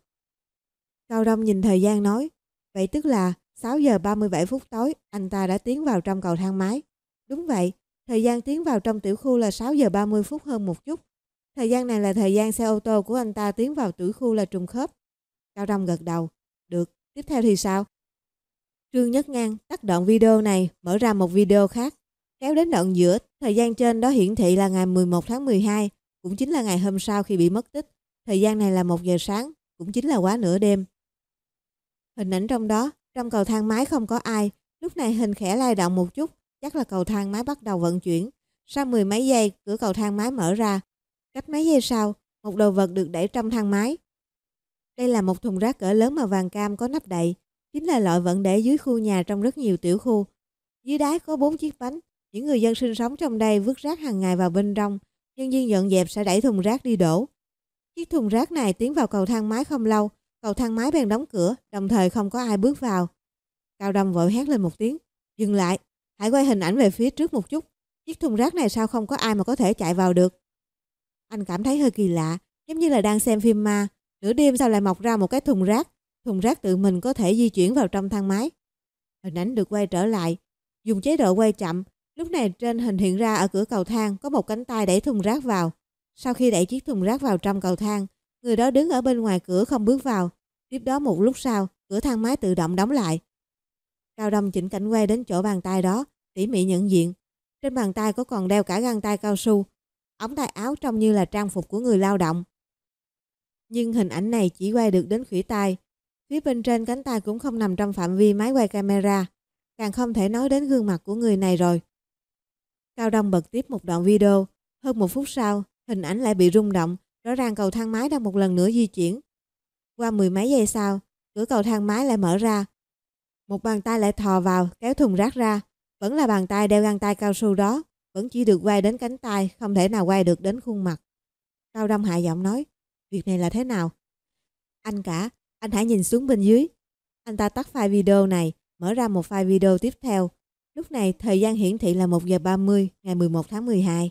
Cao Đông nhìn thời gian nói, vậy tức là sáu giờ ba mươi bảy phút tối anh ta đã tiến vào trong cầu thang máy. Đúng vậy, thời gian tiến vào trong tiểu khu là sáu giờ ba mươi phút hơn một chút. Thời gian này là thời gian xe ô tô của anh ta tiến vào tiểu khu là trùng khớp. Cao Đông gật đầu. Được, tiếp theo thì sao? Trương Nhất Ngang tắt đoạn video này, mở ra một video khác. Kéo đến đoạn giữa, thời gian trên đó hiển thị là ngày mười một tháng mười hai, cũng chính là ngày hôm sau khi bị mất tích. Thời gian này là một giờ sáng, cũng chính là quá nửa đêm. Hình ảnh trong đó, trong cầu thang máy không có ai. Lúc này hình khẽ lay động một chút, chắc là cầu thang máy bắt đầu vận chuyển. Sau mười mấy giây, cửa cầu thang máy mở ra. Cách mấy giây sau, một đồ vật được đẩy trong thang máy. Đây là một thùng rác cỡ lớn màu vàng cam có nắp đậy. Chính là loại vẫn để dưới khu nhà trong rất nhiều tiểu khu. Dưới đáy có bốn chiếc bánh. Những người dân sinh sống trong đây vứt rác hàng ngày vào bên trong. Nhân viên dọn dẹp sẽ đẩy thùng rác đi đổ. Chiếc thùng rác này tiến vào cầu thang máy không lâu, cầu thang máy bèn đóng cửa, đồng thời không có ai bước vào. Cao Đông vội hét lên một tiếng, dừng lại, hãy quay hình ảnh về phía trước một chút. Chiếc thùng rác này sao không có ai mà có thể chạy vào được? Anh cảm thấy hơi kỳ lạ, giống như là đang xem phim ma. Nửa đêm sao lại mọc ra một cái thùng rác? Thùng rác tự mình có thể di chuyển vào trong thang máy. Hình ảnh được quay trở lại, dùng chế độ quay chậm. Lúc này trên hình hiện ra ở cửa cầu thang có một cánh tay đẩy thùng rác vào. Sau khi đẩy chiếc thùng rác vào trong cầu thang, người đó đứng ở bên ngoài cửa không bước vào. Tiếp đó một lúc sau, cửa thang máy tự động đóng lại. Cao Đông chỉnh cảnh quay đến chỗ bàn tay đó, tỉ mỉ nhận diện. Trên bàn tay có còn đeo cả găng tay cao su. Ống tay áo trông như là trang phục của người lao động. Nhưng hình ảnh này chỉ quay được đến khuỷu tay. Phía bên trên cánh tay cũng không nằm trong phạm vi máy quay camera. Càng không thể nói đến gương mặt của người này rồi. Cao Đông bật tiếp một đoạn video. Hơn một phút sau, hình ảnh lại bị rung động. Rõ ràng cầu thang máy đang một lần nữa di chuyển. Qua mười mấy giây sau, cửa cầu thang máy lại mở ra. Một bàn tay lại thò vào, kéo thùng rác ra. Vẫn là bàn tay đeo găng tay cao su đó. Vẫn chỉ được quay đến cánh tay, không thể nào quay được đến khuôn mặt. Cao Đông hạ giọng nói, việc này là thế nào? Anh cả, anh hãy nhìn xuống bên dưới. Anh ta tắt file video này, mở ra một file video tiếp theo. Lúc này thời gian hiển thị là một giờ ba mươi ngày mười một tháng mười hai.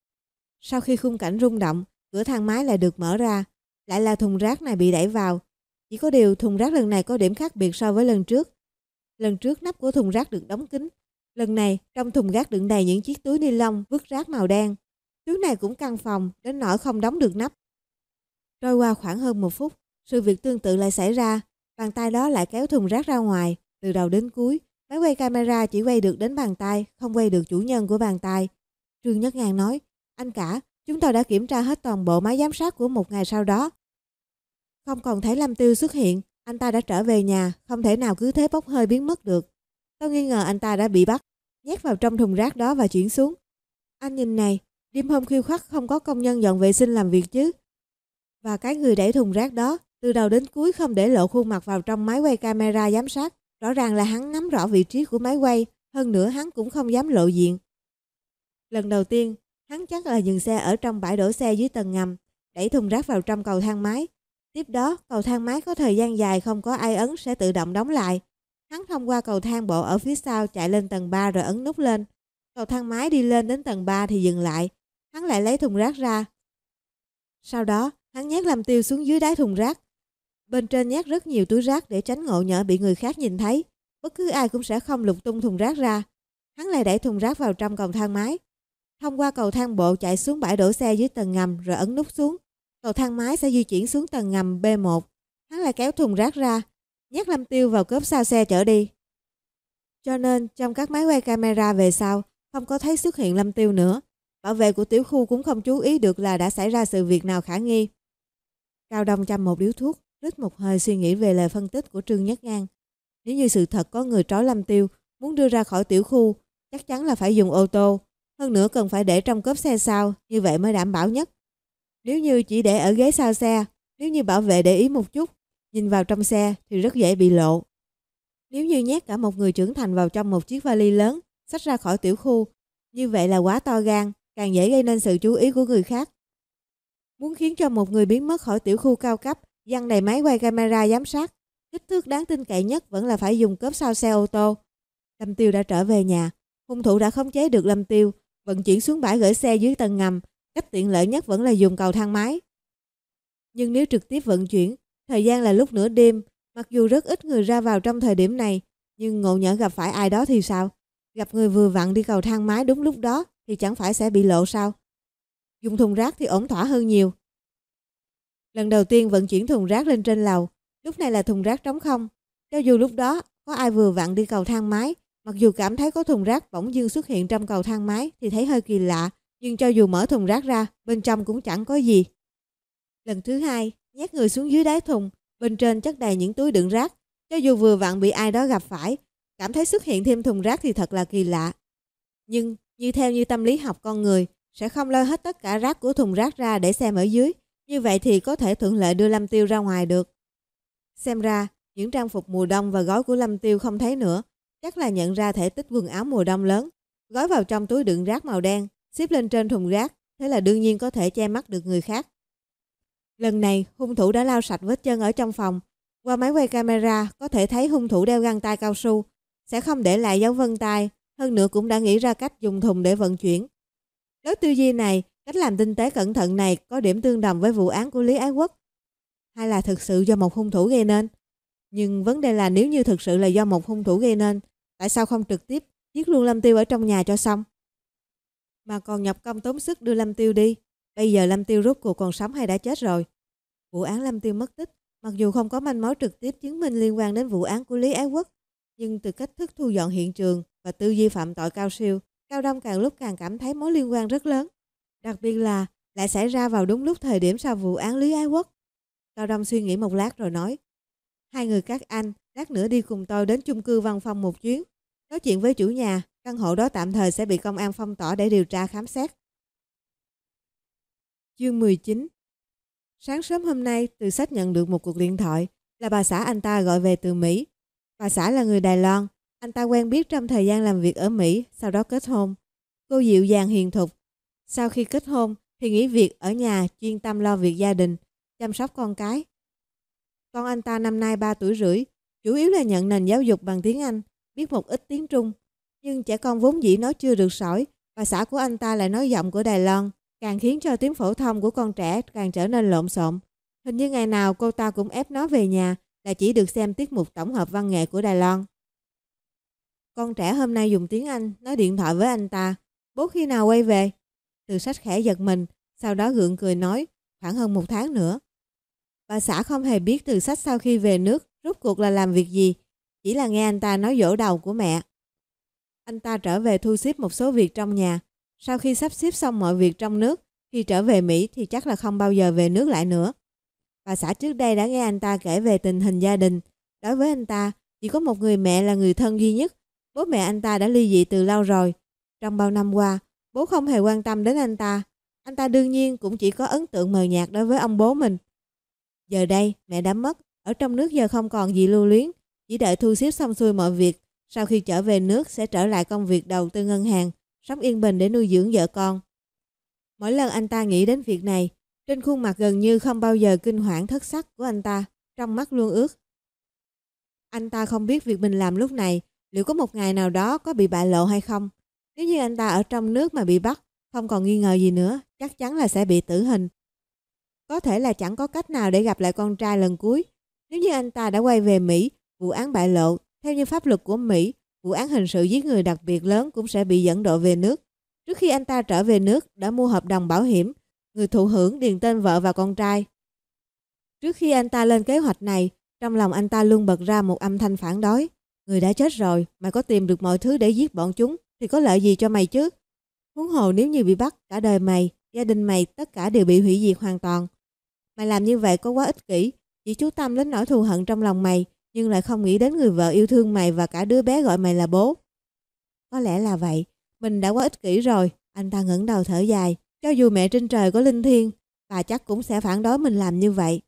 Sau khi khung cảnh rung động, cửa thang máy lại được mở ra. Lại là thùng rác này bị đẩy vào. Chỉ có điều thùng rác lần này có điểm khác biệt so với lần trước. Lần trước nắp của thùng rác được đóng kín. Lần này trong thùng rác đựng đầy những chiếc túi ni lông vứt rác màu đen. Túi này cũng căng phòng đến nỗi không đóng được nắp. Trôi qua khoảng hơn một phút, sự việc tương tự lại xảy ra. Bàn tay đó lại kéo thùng rác ra ngoài. Từ đầu đến cuối, máy quay camera chỉ quay được đến bàn tay, không quay được chủ nhân của bàn tay. Trương Nhất Ngàn nói, anh cả, chúng tôi đã kiểm tra hết toàn bộ máy giám sát của một ngày sau đó. Không còn thấy Lâm Tiêu xuất hiện, anh ta đã trở về nhà, không thể nào cứ thế bốc hơi biến mất được. Tôi nghi ngờ anh ta đã bị bắt, nhét vào trong thùng rác đó và chuyển xuống. Anh nhìn này, đêm hôm khuya khoắt không có công nhân dọn vệ sinh làm việc chứ. Và cái người đẩy thùng rác đó, từ đầu đến cuối không để lộ khuôn mặt vào trong máy quay camera giám sát. Rõ ràng là hắn nắm rõ vị trí của máy quay, hơn nữa hắn cũng không dám lộ diện. Lần đầu tiên, hắn chắc là dừng xe ở trong bãi đổ xe dưới tầng ngầm, đẩy thùng rác vào trong cầu thang máy. Tiếp đó, cầu thang máy có thời gian dài không có ai ấn sẽ tự động đóng lại. Hắn thông qua cầu thang bộ ở phía sau chạy lên tầng ba rồi ấn nút lên. Cầu thang máy đi lên đến tầng ba thì dừng lại. Hắn lại lấy thùng rác ra. Sau đó, hắn nhét Lâm Tiêu xuống dưới đáy thùng rác. Bên trên nhét rất nhiều túi rác để tránh ngộ nhỡ bị người khác nhìn thấy. Bất cứ ai cũng sẽ không lục tung thùng rác ra. Hắn lại đẩy thùng rác vào trong cầu thang máy. Thông qua cầu thang bộ chạy xuống bãi đổ xe dưới tầng ngầm rồi ấn nút xuống. Cầu thang máy sẽ di chuyển xuống tầng ngầm B một. Hắn lại kéo thùng rác ra, nhét Lâm Tiêu vào cốp sau xe chở đi. Cho nên trong các máy quay camera về sau không có thấy xuất hiện Lâm Tiêu nữa. Bảo vệ của tiểu khu cũng không chú ý được là đã xảy ra sự việc nào khả nghi. Cao Đông châm một điếu thuốc, rít một hơi suy nghĩ về lời phân tích của Trương Nhất Ngang. Nếu như sự thật có người trói Lâm Tiêu muốn đưa ra khỏi tiểu khu, chắc chắn là phải dùng ô tô. Hơn nữa cần phải để trong cốp xe sau, như vậy mới đảm bảo nhất. Nếu như chỉ để ở ghế sau xe, nếu như bảo vệ để ý một chút, nhìn vào trong xe thì rất dễ bị lộ. Nếu như nhét cả một người trưởng thành vào trong một chiếc vali lớn, xách ra khỏi tiểu khu, như vậy là quá to gan, càng dễ gây nên sự chú ý của người khác. Muốn khiến cho một người biến mất khỏi tiểu khu cao cấp, giăng đầy máy quay camera giám sát, kích thước đáng tin cậy nhất vẫn là phải dùng cốp sau xe ô tô. Lâm Tiêu đã trở về nhà, hung thủ đã khống chế được Lâm Tiêu, vận chuyển xuống bãi gửi xe dưới tầng ngầm, cách tiện lợi nhất vẫn là dùng cầu thang máy. Nhưng nếu trực tiếp vận chuyển, thời gian là lúc nửa đêm, mặc dù rất ít người ra vào trong thời điểm này, nhưng ngộ nhỡ gặp phải ai đó thì sao? Gặp người vừa vặn đi cầu thang máy đúng lúc đó thì chẳng phải sẽ bị lộ sao? Dùng thùng rác thì ổn thỏa hơn nhiều. Lần đầu tiên vận chuyển thùng rác lên trên lầu, lúc này là thùng rác trống không. Cho dù lúc đó có ai vừa vặn đi cầu thang máy, mặc dù cảm thấy có thùng rác bỗng dưng xuất hiện trong cầu thang máy thì thấy hơi kỳ lạ, nhưng cho dù mở thùng rác ra, bên trong cũng chẳng có gì. Lần thứ hai, nhét người xuống dưới đáy thùng, bên trên chất đầy những túi đựng rác. Cho dù vừa vặn bị ai đó gặp phải, cảm thấy xuất hiện thêm thùng rác thì thật là kỳ lạ. Nhưng như theo như tâm lý học con người, sẽ không lôi hết tất cả rác của thùng rác ra để xem ở dưới. Như vậy thì có thể thuận lợi đưa Lâm Tiêu ra ngoài được. Xem ra, những trang phục mùa đông và gói của Lâm Tiêu không thấy nữa. Chắc là nhận ra thể tích quần áo mùa đông lớn, gói vào trong túi đựng rác màu đen, xếp lên trên thùng rác. Thế là đương nhiên có thể che mắt được người khác. Lần này hung thủ đã lau sạch vết chân ở trong phòng. Qua máy quay camera có thể thấy hung thủ đeo găng tay cao su, sẽ không để lại dấu vân tay, hơn nữa cũng đã nghĩ ra cách dùng thùng để vận chuyển. Lối tư duy này, cách làm tinh tế cẩn thận này có điểm tương đồng với vụ án của Lý Ái Quốc. Hay là thực sự do một hung thủ gây nên? Nhưng vấn đề là nếu như thực sự là do một hung thủ gây nên, tại sao không trực tiếp giết luôn Lâm Tiêu ở trong nhà cho xong? Mà còn nhập công tốn sức đưa Lâm Tiêu đi. Bây giờ Lâm Tiêu rốt cuộc còn sống hay đã chết rồi? Vụ án Lâm Tiêu mất tích, mặc dù không có manh mối trực tiếp chứng minh liên quan đến vụ án của Lý Ái Quốc, nhưng từ cách thức thu dọn hiện trường và tư duy phạm tội cao siêu, Cao Đông càng lúc càng cảm thấy mối liên quan rất lớn. Đặc biệt là lại xảy ra vào đúng lúc thời điểm sau vụ án Lý Ái Quốc. Cao Đông suy nghĩ một lát rồi nói: hai người các anh, lát nữa đi cùng tôi đến chung cư Văn Phong một chuyến. Nói chuyện với chủ nhà, căn hộ đó tạm thời sẽ bị công an phong tỏa để điều tra khám xét. Chương mười chín. Sáng sớm hôm nay, Từ Sách nhận được một cuộc điện thoại, là bà xã anh ta gọi về từ Mỹ. Bà xã là người Đài Loan, anh ta quen biết trong thời gian làm việc ở Mỹ, sau đó kết hôn. Cô dịu dàng hiền thục. Sau khi kết hôn thì nghỉ việc ở nhà chuyên tâm lo việc gia đình, chăm sóc con cái. Con anh ta năm nay ba tuổi rưỡi, chủ yếu là nhận nền giáo dục bằng tiếng Anh, biết một ít tiếng Trung. Nhưng trẻ con vốn dĩ nói chưa được sỏi, bà xã của anh ta lại nói giọng của Đài Loan, càng khiến cho tiếng phổ thông của con trẻ càng trở nên lộn xộn. Hình như ngày nào cô ta cũng ép nó về nhà là chỉ được xem tiết mục tổng hợp văn nghệ của Đài Loan. Con trẻ hôm nay dùng tiếng Anh nói điện thoại với anh ta: bố khi nào quay về? Từ Sách khẽ giật mình, sau đó gượng cười nói: khoảng hơn một tháng nữa. Bà xã không hề biết Từ Sách sau khi về nước rốt cuộc là làm việc gì, chỉ là nghe anh ta nói dỗ đầu của mẹ. Anh ta trở về thu xếp một số việc trong nhà. Sau khi sắp xếp xong mọi việc trong nước, khi trở về Mỹ thì chắc là không bao giờ về nước lại nữa. Bà xã trước đây đã nghe anh ta kể về tình hình gia đình. Đối với anh ta, chỉ có một người mẹ là người thân duy nhất. Bố mẹ anh ta đã ly dị từ lâu rồi. Trong bao năm qua, bố không hề quan tâm đến anh ta. Anh ta đương nhiên cũng chỉ có ấn tượng mờ nhạt đối với ông bố mình. Giờ đây, mẹ đã mất, ở trong nước giờ không còn gì lưu luyến, chỉ đợi thu xếp xong xuôi mọi việc. Sau khi trở về nước sẽ trở lại công việc đầu tư ngân hàng, sống yên bình để nuôi dưỡng vợ con. Mỗi lần anh ta nghĩ đến việc này, trên khuôn mặt gần như không bao giờ kinh hoảng thất sắc của anh ta, trong mắt luôn ướt. Anh ta không biết việc mình làm lúc này liệu có một ngày nào đó có bị bại lộ hay không. Nếu như anh ta ở trong nước mà bị bắt, không còn nghi ngờ gì nữa, chắc chắn là sẽ bị tử hình. Có thể là chẳng có cách nào để gặp lại con trai lần cuối. Nếu như anh ta đã quay về Mỹ, vụ án bại lộ, theo như pháp luật của Mỹ, vụ án hình sự giết người đặc biệt lớn cũng sẽ bị dẫn độ về nước. Trước khi anh ta trở về nước, đã mua hợp đồng bảo hiểm, người thụ hưởng điền tên vợ và con trai. Trước khi anh ta lên kế hoạch này, trong lòng anh ta luôn bật ra một âm thanh phản đối. Người đã chết rồi, mày có tìm được mọi thứ để giết bọn chúng, thì có lợi gì cho mày chứ? Huống hồ nếu như bị bắt, cả đời mày, gia đình mày, tất cả đều bị hủy diệt hoàn toàn. Mày làm như vậy có quá ích kỷ, chỉ chú tâm đến nỗi thù hận trong lòng mày, nhưng lại không nghĩ đến người vợ yêu thương mày và cả đứa bé gọi mày là bố. Có lẽ là vậy, mình đã quá ích kỷ rồi. Anh ta ngẩng đầu thở dài. Cho dù mẹ trên trời có linh thiêng, bà chắc cũng sẽ phản đối mình làm như vậy.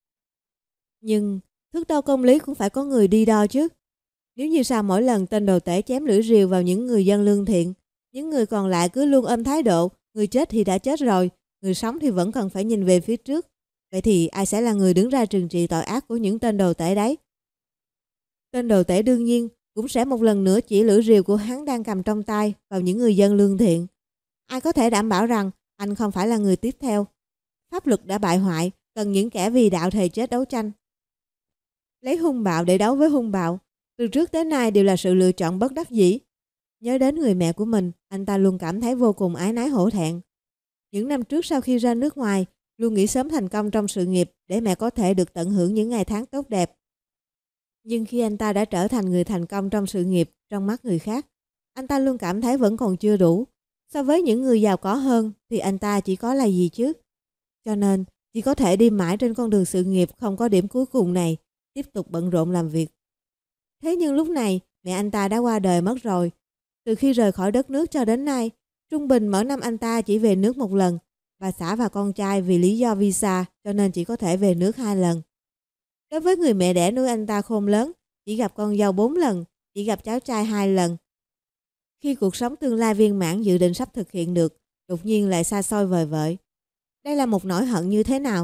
Nhưng thước đo công lý cũng phải có người đi đo chứ. Nếu như sao mỗi lần tên đồ tể chém lưỡi rìu vào những người dân lương thiện, những người còn lại cứ luôn ôm thái độ người chết thì đã chết rồi, người sống thì vẫn cần phải nhìn về phía trước. Vậy thì ai sẽ là người đứng ra trừng trị tội ác của những tên đồ tể đấy? Tên đồ tể đương nhiên cũng sẽ một lần nữa chỉ lưỡi rìu của hắn đang cầm trong tay vào những người dân lương thiện. Ai có thể đảm bảo rằng anh không phải là người tiếp theo? Pháp luật đã bại hoại, cần những kẻ vì đạo thề chết đấu tranh. Lấy hung bạo để đấu với hung bạo, từ trước tới nay đều là sự lựa chọn bất đắc dĩ. Nhớ đến người mẹ của mình, anh ta luôn cảm thấy vô cùng áy náy hổ thẹn. Những năm trước sau khi ra nước ngoài, luôn nghĩ sớm thành công trong sự nghiệp để mẹ có thể được tận hưởng những ngày tháng tốt đẹp. Nhưng khi anh ta đã trở thành người thành công trong sự nghiệp trong mắt người khác, anh ta luôn cảm thấy vẫn còn chưa đủ. So với những người giàu có hơn thì anh ta chỉ có là gì chứ? Cho nên chỉ có thể đi mãi trên con đường sự nghiệp không có điểm cuối cùng này, tiếp tục bận rộn làm việc. Thế nhưng lúc này mẹ anh ta đã qua đời mất rồi. Từ khi rời khỏi đất nước cho đến nay, trung bình mỗi năm anh ta chỉ về nước một lần. Bà xã và con trai vì lý do visa cho nên chỉ có thể về nước hai lần. Đối với người mẹ đẻ nuôi anh ta khôn lớn, chỉ gặp con dâu bốn lần, chỉ gặp cháu trai hai lần. Khi cuộc sống tương lai viên mãn dự định sắp thực hiện được, đột nhiên lại xa xôi vời vợi. Đây là một nỗi hận như thế nào?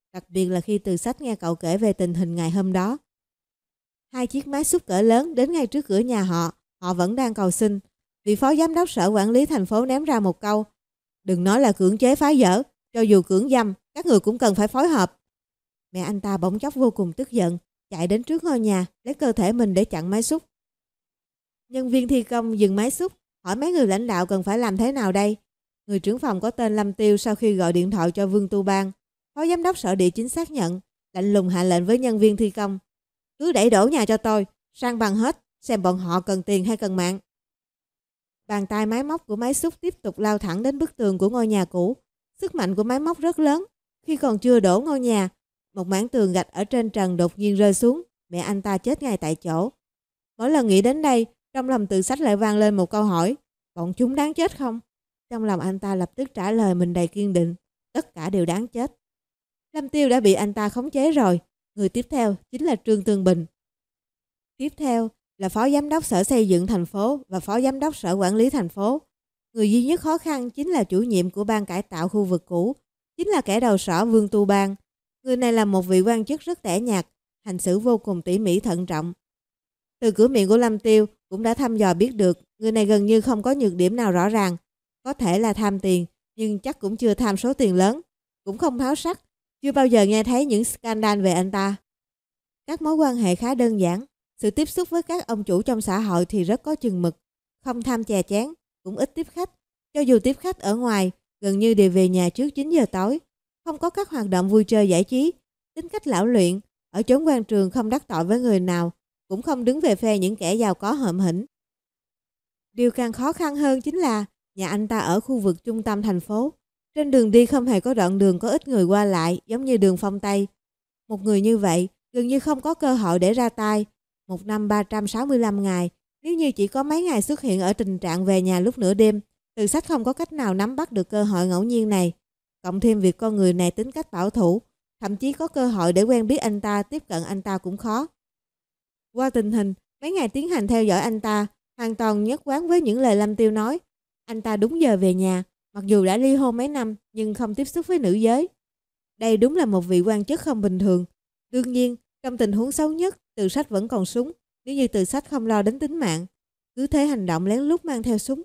đặc biệt là khi Từ Sách nghe cậu kể về tình hình ngày hôm đó. Hai chiếc máy xúc cỡ lớn đến ngay trước cửa nhà họ, họ vẫn đang cầu xin. Vị phó giám đốc sở quản lý thành phố ném ra một câu: "Đừng nói là cưỡng chế phá dỡ, cho dù cưỡng dâm, các người cũng cần phải phối hợp." Mẹ anh ta bỗng chốc vô cùng tức giận, chạy đến trước ngôi nhà, lấy cơ thể mình để chặn máy xúc. Nhân viên thi công dừng máy xúc, hỏi mấy người lãnh đạo cần phải làm thế nào đây. Người trưởng phòng có tên Lâm Tiêu sau khi gọi điện thoại cho Vương Tu Bang, phó giám đốc sở địa chính xác nhận, lạnh lùng hạ lệnh với nhân viên thi công: "Cứ đẩy đổ nhà cho tôi, san bằng hết, xem bọn họ cần tiền hay cần mạng." Bàn tay máy móc của máy xúc tiếp tục lao thẳng đến bức tường của ngôi nhà cũ. Sức mạnh của máy móc rất lớn. Khi còn chưa đổ ngôi nhà, một mảng tường gạch ở trên trần đột nhiên rơi xuống, mẹ anh ta chết ngay tại chỗ. Mỗi lần nghĩ đến đây, trong lòng Từ Sách lại vang lên một câu hỏi: bọn chúng đáng chết không? Trong lòng anh ta lập tức trả lời mình đầy kiên định: tất cả đều đáng chết. Lâm Tiêu đã bị anh ta khống chế rồi. Người tiếp theo chính là Trương Tương Bình. Tiếp theo là phó giám đốc sở xây dựng thành phố và phó giám đốc sở quản lý thành phố. Người duy nhất khó khăn chính là chủ nhiệm của ban cải tạo khu vực cũ, chính là kẻ đầu sỏ Vương Tu Bang. Người này là một vị quan chức rất tẻ nhạt, hành xử vô cùng tỉ mỉ thận trọng. Từ cửa miệng của Lâm Tiêu cũng đã thăm dò biết được người này gần như không có nhược điểm nào rõ ràng. Có thể là tham tiền, nhưng chắc cũng chưa tham số tiền lớn, cũng không háo sắc, chưa bao giờ nghe thấy những scandal về anh ta. Các mối quan hệ khá đơn giản, sự tiếp xúc với các ông chủ trong xã hội thì rất có chừng mực, không tham chè chén, cũng ít tiếp khách. Cho dù tiếp khách ở ngoài, gần như đều về nhà trước chín giờ tối, không có các hoạt động vui chơi giải trí. Tính cách lão luyện, ở chốn quan trường không đắc tội với người nào, cũng không đứng về phe những kẻ giàu có hợm hĩnh. Điều càng khó khăn hơn chính là nhà anh ta ở khu vực trung tâm thành phố. Trên đường đi không hề có đoạn đường có ít người qua lại, giống như đường Phong Tây. Một người như vậy gần như không có cơ hội để ra tay. Một năm ba trăm sáu mươi lăm ngày, nếu như chỉ có mấy ngày xuất hiện ở tình trạng về nhà lúc nửa đêm, Từ Sách không có cách nào nắm bắt được cơ hội ngẫu nhiên này. Cộng thêm việc con người này tính cách bảo thủ, thậm chí có cơ hội để quen biết anh ta, tiếp cận anh ta cũng khó. Qua tình hình, mấy ngày tiến hành theo dõi anh ta, hoàn toàn nhất quán với những lời Lâm Tiêu nói. Anh ta đúng giờ về nhà, mặc dù đã ly hôn mấy năm nhưng không tiếp xúc với nữ giới. Đây đúng là một vị quan chức không bình thường. Đương nhiên, trong tình huống xấu nhất, Từ Sách vẫn còn súng. Nếu như Từ Sách không lo đến tính mạng, cứ thế hành động lén lút mang theo súng.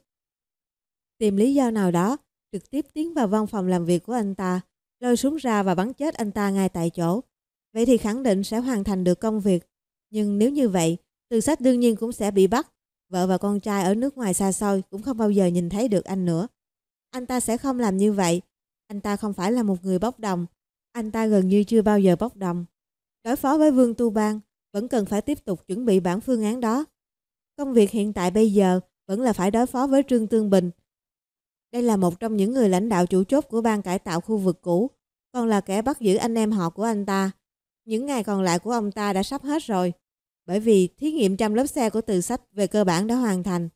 Tìm lý do nào đó, trực tiếp tiến vào văn phòng làm việc của anh ta, lôi súng ra và bắn chết anh ta ngay tại chỗ. Vậy thì khẳng định sẽ hoàn thành được công việc. Nhưng nếu như vậy, Từ Sách đương nhiên cũng sẽ bị bắt. Vợ và con trai ở nước ngoài xa xôi cũng không bao giờ nhìn thấy được anh nữa. Anh ta sẽ không làm như vậy. Anh ta không phải là một người bốc đồng. Anh ta gần như chưa bao giờ bốc đồng. Đối phó với Vương Tu Bang, vẫn cần phải tiếp tục chuẩn bị bản phương án đó. Công việc hiện tại bây giờ vẫn là phải đối phó với Trương Tương Bình. Đây là một trong những người lãnh đạo chủ chốt của ban cải tạo khu vực cũ, còn là kẻ bắt giữ anh em họ của anh ta. Những ngày còn lại của ông ta đã sắp hết rồi, bởi vì thí nghiệm trăm lớp xe của Từ Sách về cơ bản đã hoàn thành.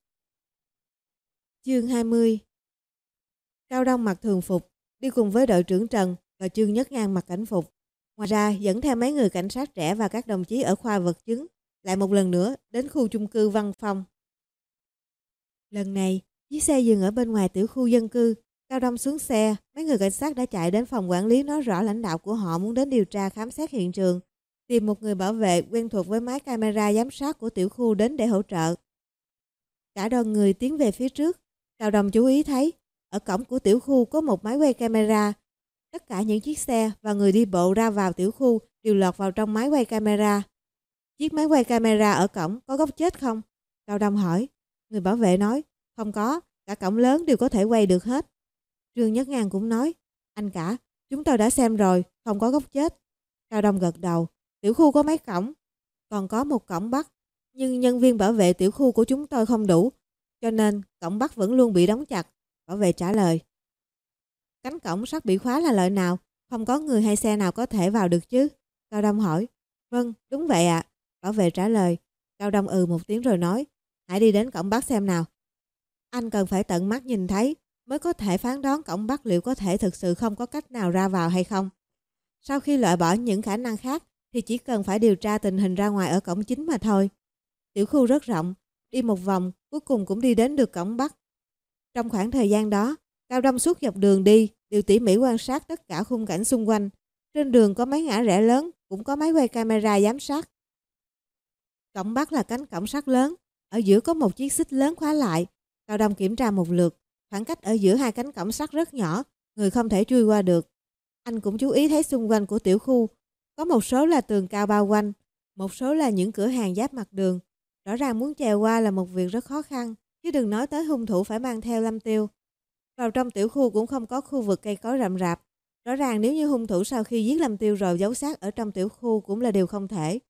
Chương hai mươi. Cao Đông mặc thường phục, đi cùng với đội trưởng Trần và Trương Nhất Ngang mặc cảnh phục. Ngoài ra dẫn theo mấy người cảnh sát trẻ và các đồng chí ở khoa vật chứng, lại một lần nữa đến khu chung cư Văn Phong. Lần này, chiếc xe dừng ở bên ngoài tiểu khu dân cư. Cao Đông xuống xe, mấy người cảnh sát đã chạy đến phòng quản lý nói rõ lãnh đạo của họ muốn đến điều tra khám xét hiện trường, tìm một người bảo vệ quen thuộc với máy camera giám sát của tiểu khu đến để hỗ trợ. Cả đoàn người tiến về phía trước. Cao Đông chú ý thấy ở cổng của tiểu khu có một máy quay camera. Tất cả những chiếc xe và người đi bộ ra vào tiểu khu đều lọt vào trong máy quay camera. Chiếc máy quay camera ở cổng có góc chết không? Cao Đông hỏi. Người bảo vệ nói, không có, cả cổng lớn đều có thể quay được hết. Trương Nhất Ngang cũng nói, anh cả, chúng tôi đã xem rồi, không có góc chết. Cao Đông gật đầu, tiểu khu có mấy cổng, còn có một cổng Bắc, nhưng nhân viên bảo vệ tiểu khu của chúng tôi không đủ, cho nên cổng Bắc vẫn luôn bị đóng chặt. Bảo vệ trả lời. Cánh cổng sắt bị khóa là loại nào? Không có người hay xe nào có thể vào được chứ? Cao Đông hỏi. Vâng, đúng vậy ạ. À. Bảo vệ trả lời. Cao Đông ừ một tiếng rồi nói, hãy đi đến cổng Bắc xem nào. Anh cần phải tận mắt nhìn thấy mới có thể phán đoán cổng Bắc liệu có thể thực sự không có cách nào ra vào hay không. Sau khi loại bỏ những khả năng khác thì chỉ cần phải điều tra tình hình ra ngoài ở cổng chính mà thôi. Tiểu khu rất rộng, đi một vòng cuối cùng cũng đi đến được cổng Bắc. Trong khoảng thời gian đó, Cao Đông suốt dọc đường đi đều tỉ mỉ quan sát tất cả khung cảnh xung quanh. Trên đường có mấy ngã rẽ lớn, cũng có máy quay camera giám sát. Cổng Bắc là cánh cổng sắt lớn, ở giữa có một chiếc xích lớn khóa lại. Cao Đông kiểm tra một lượt, khoảng cách ở giữa hai cánh cổng sắt rất nhỏ, người không thể chui qua được. Anh cũng chú ý thấy xung quanh của tiểu khu, có một số là tường cao bao quanh, một số là những cửa hàng giáp mặt đường. Rõ ràng muốn trèo qua là một việc rất khó khăn, chứ đừng nói tới hung thủ phải mang theo Lâm Tiêu. Vào trong tiểu khu cũng không có khu vực cây cối rậm rạp. Rõ ràng nếu như hung thủ sau khi giết Lâm Tiêu rồi giấu xác ở trong tiểu khu cũng là điều không thể.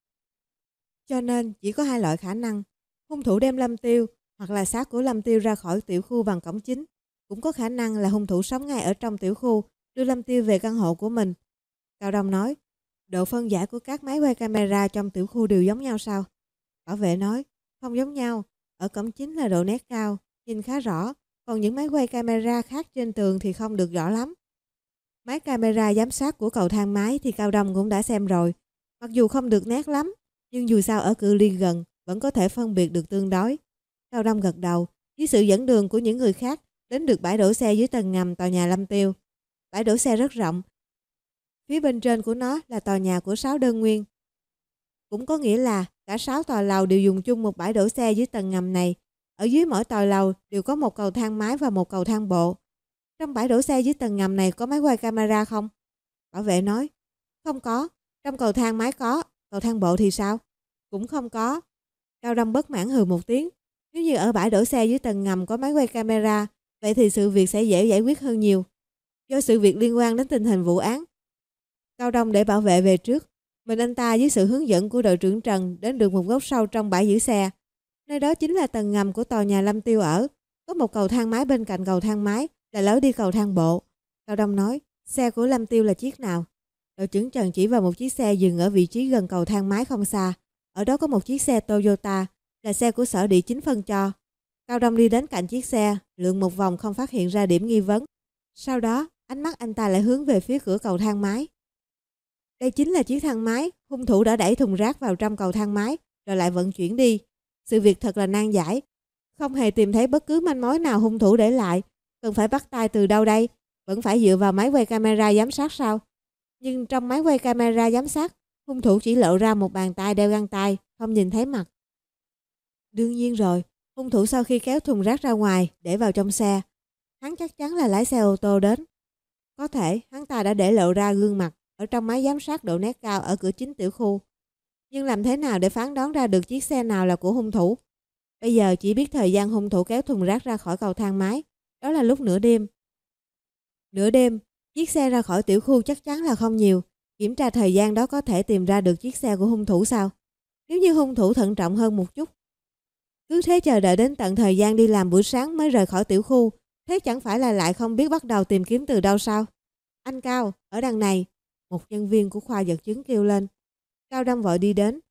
Cho nên chỉ có hai loại khả năng. Hung thủ đem Lâm Tiêu hoặc là xác của Lâm Tiêu ra khỏi tiểu khu bằng cổng chính. Cũng có khả năng là hung thủ sống ngay ở trong tiểu khu, đưa Lâm Tiêu về căn hộ của mình. Cao Đông nói, độ phân giải của các máy quay camera trong tiểu khu đều giống nhau sao? Bảo vệ nói, không giống nhau. Ở cổng chính là độ nét cao, nhìn khá rõ. Còn những máy quay camera khác trên tường thì không được rõ lắm. Máy camera giám sát của cầu thang máy thì Cao Đông cũng đã xem rồi. Mặc dù không được nét lắm, nhưng dù sao ở cự ly gần vẫn có thể phân biệt được tương đối. Cao Đông gật đầu, với sự dẫn đường của những người khác đến được bãi đổ xe dưới tầng ngầm tòa nhà Lâm Tiêu. Bãi đổ xe rất rộng. Phía bên trên của nó là tòa nhà của sáu đơn nguyên. Cũng có nghĩa là cả sáu tòa lầu đều dùng chung một bãi đổ xe dưới tầng ngầm này. Ở dưới mỗi tòa lầu đều có một cầu thang máy và một cầu thang bộ. Trong bãi đổ xe dưới tầng ngầm này có máy quay camera không? Bảo vệ nói, không có. Trong cầu thang máy có, cầu thang bộ thì sao? Cũng không có. Cao Đông bất mãn hừ một tiếng. Nếu như ở bãi đổ xe dưới tầng ngầm có máy quay camera, vậy thì sự việc sẽ dễ giải quyết hơn nhiều. Do sự việc liên quan đến tình hình vụ án. Cao Đông để bảo vệ về trước. Mình anh ta dưới sự hướng dẫn của đội trưởng Trần đến được một góc sâu trong bãi giữ xe. Nơi đó chính là tầng ngầm của tòa nhà Lâm Tiêu ở. Có một cầu thang máy bên cạnh cầu thang máy là lối đi cầu thang bộ. Cao Đông nói, xe của Lâm Tiêu là chiếc nào? Đội trưởng Trần chỉ vào một chiếc xe dừng ở vị trí gần cầu thang máy không xa. Ở đó có một chiếc xe Toyota, là xe của sở địa chính phân cho. Cao Đông đi đến cạnh chiếc xe, lượn một vòng không phát hiện ra điểm nghi vấn. Sau đó, ánh mắt anh ta lại hướng về phía cửa cầu thang máy. Đây chính là chiếc thang máy, hung thủ đã đẩy thùng rác vào trong cầu thang máy, rồi lại vận chuyển đi. Sự việc thật là nan giải. Không hề tìm thấy bất cứ manh mối nào hung thủ để lại. Cần phải bắt tay từ đâu đây? Vẫn phải dựa vào máy quay camera giám sát sao? Nhưng trong máy quay camera giám sát, hung thủ chỉ lộ ra một bàn tay đeo găng tay, không nhìn thấy mặt. Đương nhiên rồi, hung thủ sau khi kéo thùng rác ra ngoài, để vào trong xe. Hắn chắc chắn là lái xe ô tô đến. Có thể hắn ta đã để lộ ra gương mặt ở trong máy giám sát độ nét cao ở cửa chính tiểu khu. Nhưng làm thế nào để phán đoán ra được chiếc xe nào là của hung thủ? Bây giờ chỉ biết thời gian hung thủ kéo thùng rác ra khỏi cầu thang máy. Đó là lúc nửa đêm. Nửa đêm, chiếc xe ra khỏi tiểu khu chắc chắn là không nhiều. Kiểm tra thời gian đó có thể tìm ra được chiếc xe của hung thủ sao? Nếu như hung thủ thận trọng hơn một chút. Cứ thế chờ đợi đến tận thời gian đi làm buổi sáng mới rời khỏi tiểu khu. Thế chẳng phải là lại không biết bắt đầu tìm kiếm từ đâu sao? Anh Cao, ở đằng này. Một nhân viên của khoa vật chứng kêu lên. Cao Đông vội đi đến.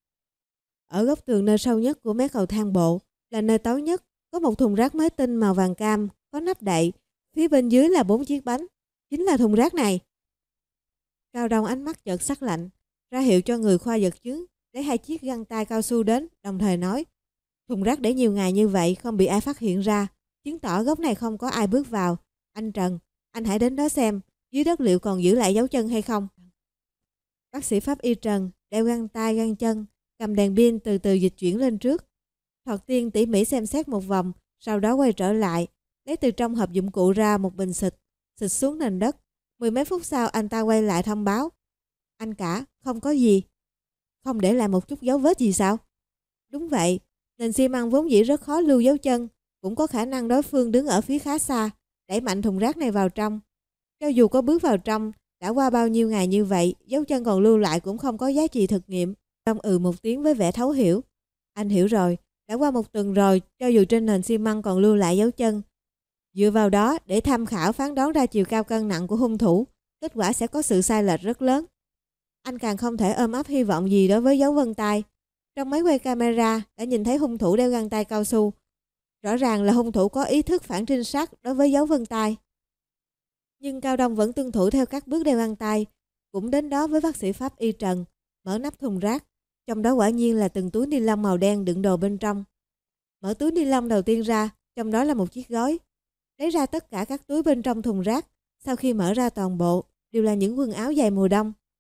Ở góc tường nơi sâu nhất của mé cầu thang bộ, là nơi tối nhất, có một thùng rác mới tinh màu vàng cam, có nắp đậy. Phía bên dưới là bốn chiếc bánh. Chính là thùng rác này. Cao Đông ánh mắt chợt sắc lạnh, ra hiệu cho người khoa vật chứng lấy hai chiếc găng tay cao su đến, đồng thời nói, thùng rác để nhiều ngày như vậy không bị ai phát hiện ra, chứng tỏ góc này không có ai bước vào. Anh Trần, anh hãy đến đó xem, dưới đất liệu còn giữ lại dấu chân hay không. Bác sĩ pháp y Trần đeo găng tay găng chân, cầm đèn pin từ từ dịch chuyển lên trước. Thoạt tiên tỉ mỉ xem xét một vòng, sau đó quay trở lại, lấy từ trong hộp dụng cụ ra một bình xịt, xịt xuống nền đất. Mười mấy phút sau anh ta quay lại thông báo, anh cả, không có gì. Không để lại một chút dấu vết gì sao? Đúng vậy, nền xi măng vốn dĩ rất khó lưu dấu chân, cũng có khả năng đối phương đứng ở phía khá xa, đẩy mạnh thùng rác này vào trong. Cho dù có bước vào trong, đã qua bao nhiêu ngày như vậy, dấu chân còn lưu lại cũng không có giá trị thực nghiệm. Đông ừ một tiếng với vẻ thấu hiểu. Anh hiểu rồi, đã qua một tuần rồi, cho dù trên nền xi măng còn lưu lại dấu chân. Dựa vào đó để tham khảo phán đoán ra chiều cao cân nặng của hung thủ, kết quả sẽ có sự sai lệch rất lớn. Anh càng không thể ôm ấp hy vọng gì đối với dấu vân tay. Trong máy quay camera đã nhìn thấy hung thủ đeo găng tay cao su. Rõ ràng là hung thủ có ý thức phản trinh sát đối với dấu vân tay. Nhưng Cao Đông vẫn tuân thủ theo các bước đeo găng tay. Cũng đến đó với bác sĩ pháp y Trần, mở nắp thùng rác. Trong đó quả nhiên là từng túi ni lông màu đen đựng đồ bên trong. Mở túi ni lông đầu tiên ra, trong đó là một chiếc gối. Lấy ra tất cả các túi bên trong thùng rác. Sau khi mở ra toàn bộ, đều là những quần áo dài mùa đông.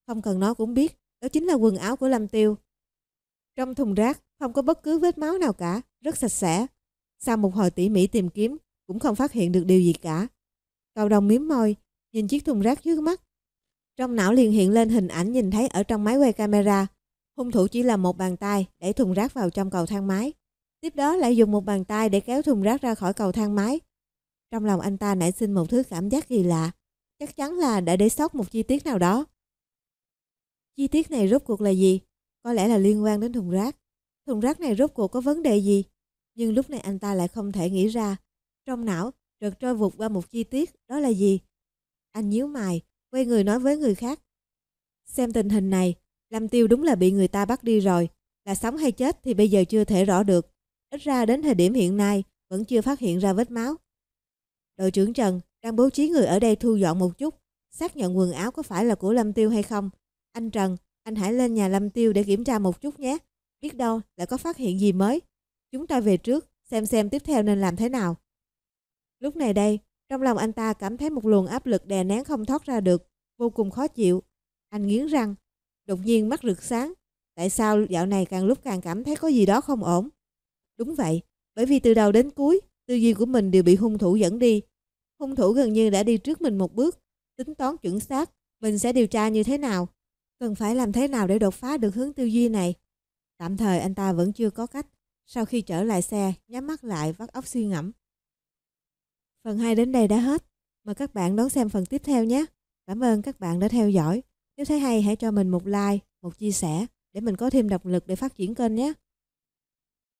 Không cần nói cũng biết, đó chính là quần áo của Lâm Tiêu. Trong thùng rác không có bất cứ vết máu nào cả, rất sạch sẽ. Sau một hồi tỉ mỉ tìm kiếm, cũng không phát hiện được điều gì cả. Cầu Đồng mím môi, nhìn chiếc thùng rác trước mắt. Trong não liền hiện lên hình ảnh nhìn thấy ở trong máy quay camera. Hung thủ chỉ là một bàn tay đẩy thùng rác vào trong cầu thang máy. Tiếp đó lại dùng một bàn tay để kéo thùng rác ra khỏi cầu thang máy. Trong lòng anh ta nảy sinh một thứ cảm giác kỳ lạ. Chắc chắn là đã để sót một chi tiết nào đó. Chi tiết này rốt cuộc là gì? Có lẽ là liên quan đến thùng rác. Thùng rác này rốt cuộc có vấn đề gì? Nhưng lúc này anh ta lại không thể nghĩ ra. Trong não chợt trôi vụt qua một chi tiết, đó là gì? Anh nhíu mày, quay người nói với người khác. Xem tình hình này, Lâm Tiêu đúng là bị người ta bắt đi rồi. Là sống hay chết thì bây giờ chưa thể rõ được. Ít ra đến thời điểm hiện nay vẫn chưa phát hiện ra vết máu. Đội trưởng Trần đang bố trí người ở đây thu dọn một chút, xác nhận quần áo có phải là của Lâm Tiêu hay không. Anh Trần, anh hãy lên nhà Lâm Tiêu để kiểm tra một chút nhé. Biết đâu lại có phát hiện gì mới. Chúng ta về trước, xem xem tiếp theo nên làm thế nào. Lúc này đây, trong lòng anh ta cảm thấy một luồng áp lực đè nén không thoát ra được, vô cùng khó chịu. Anh nghiến răng, đột nhiên mắt rực sáng. Tại sao dạo này càng lúc càng cảm thấy có gì đó không ổn? Đúng vậy, bởi vì từ đầu đến cuối, tư duy của mình đều bị hung thủ dẫn đi. Hung thủ gần như đã đi trước mình một bước, tính toán chuẩn xác, mình sẽ điều tra như thế nào, cần phải làm thế nào để đột phá được hướng tư duy này. Tạm thời anh ta vẫn chưa có cách. Sau khi trở lại xe, nhắm mắt lại vắt óc suy ngẫm. Phần hai đến đây đã hết. Mời các bạn đón xem phần tiếp theo nhé. Cảm ơn các bạn đã theo dõi. Nếu thấy hay hãy cho mình một like, một chia sẻ để mình có thêm động lực để phát triển kênh nhé.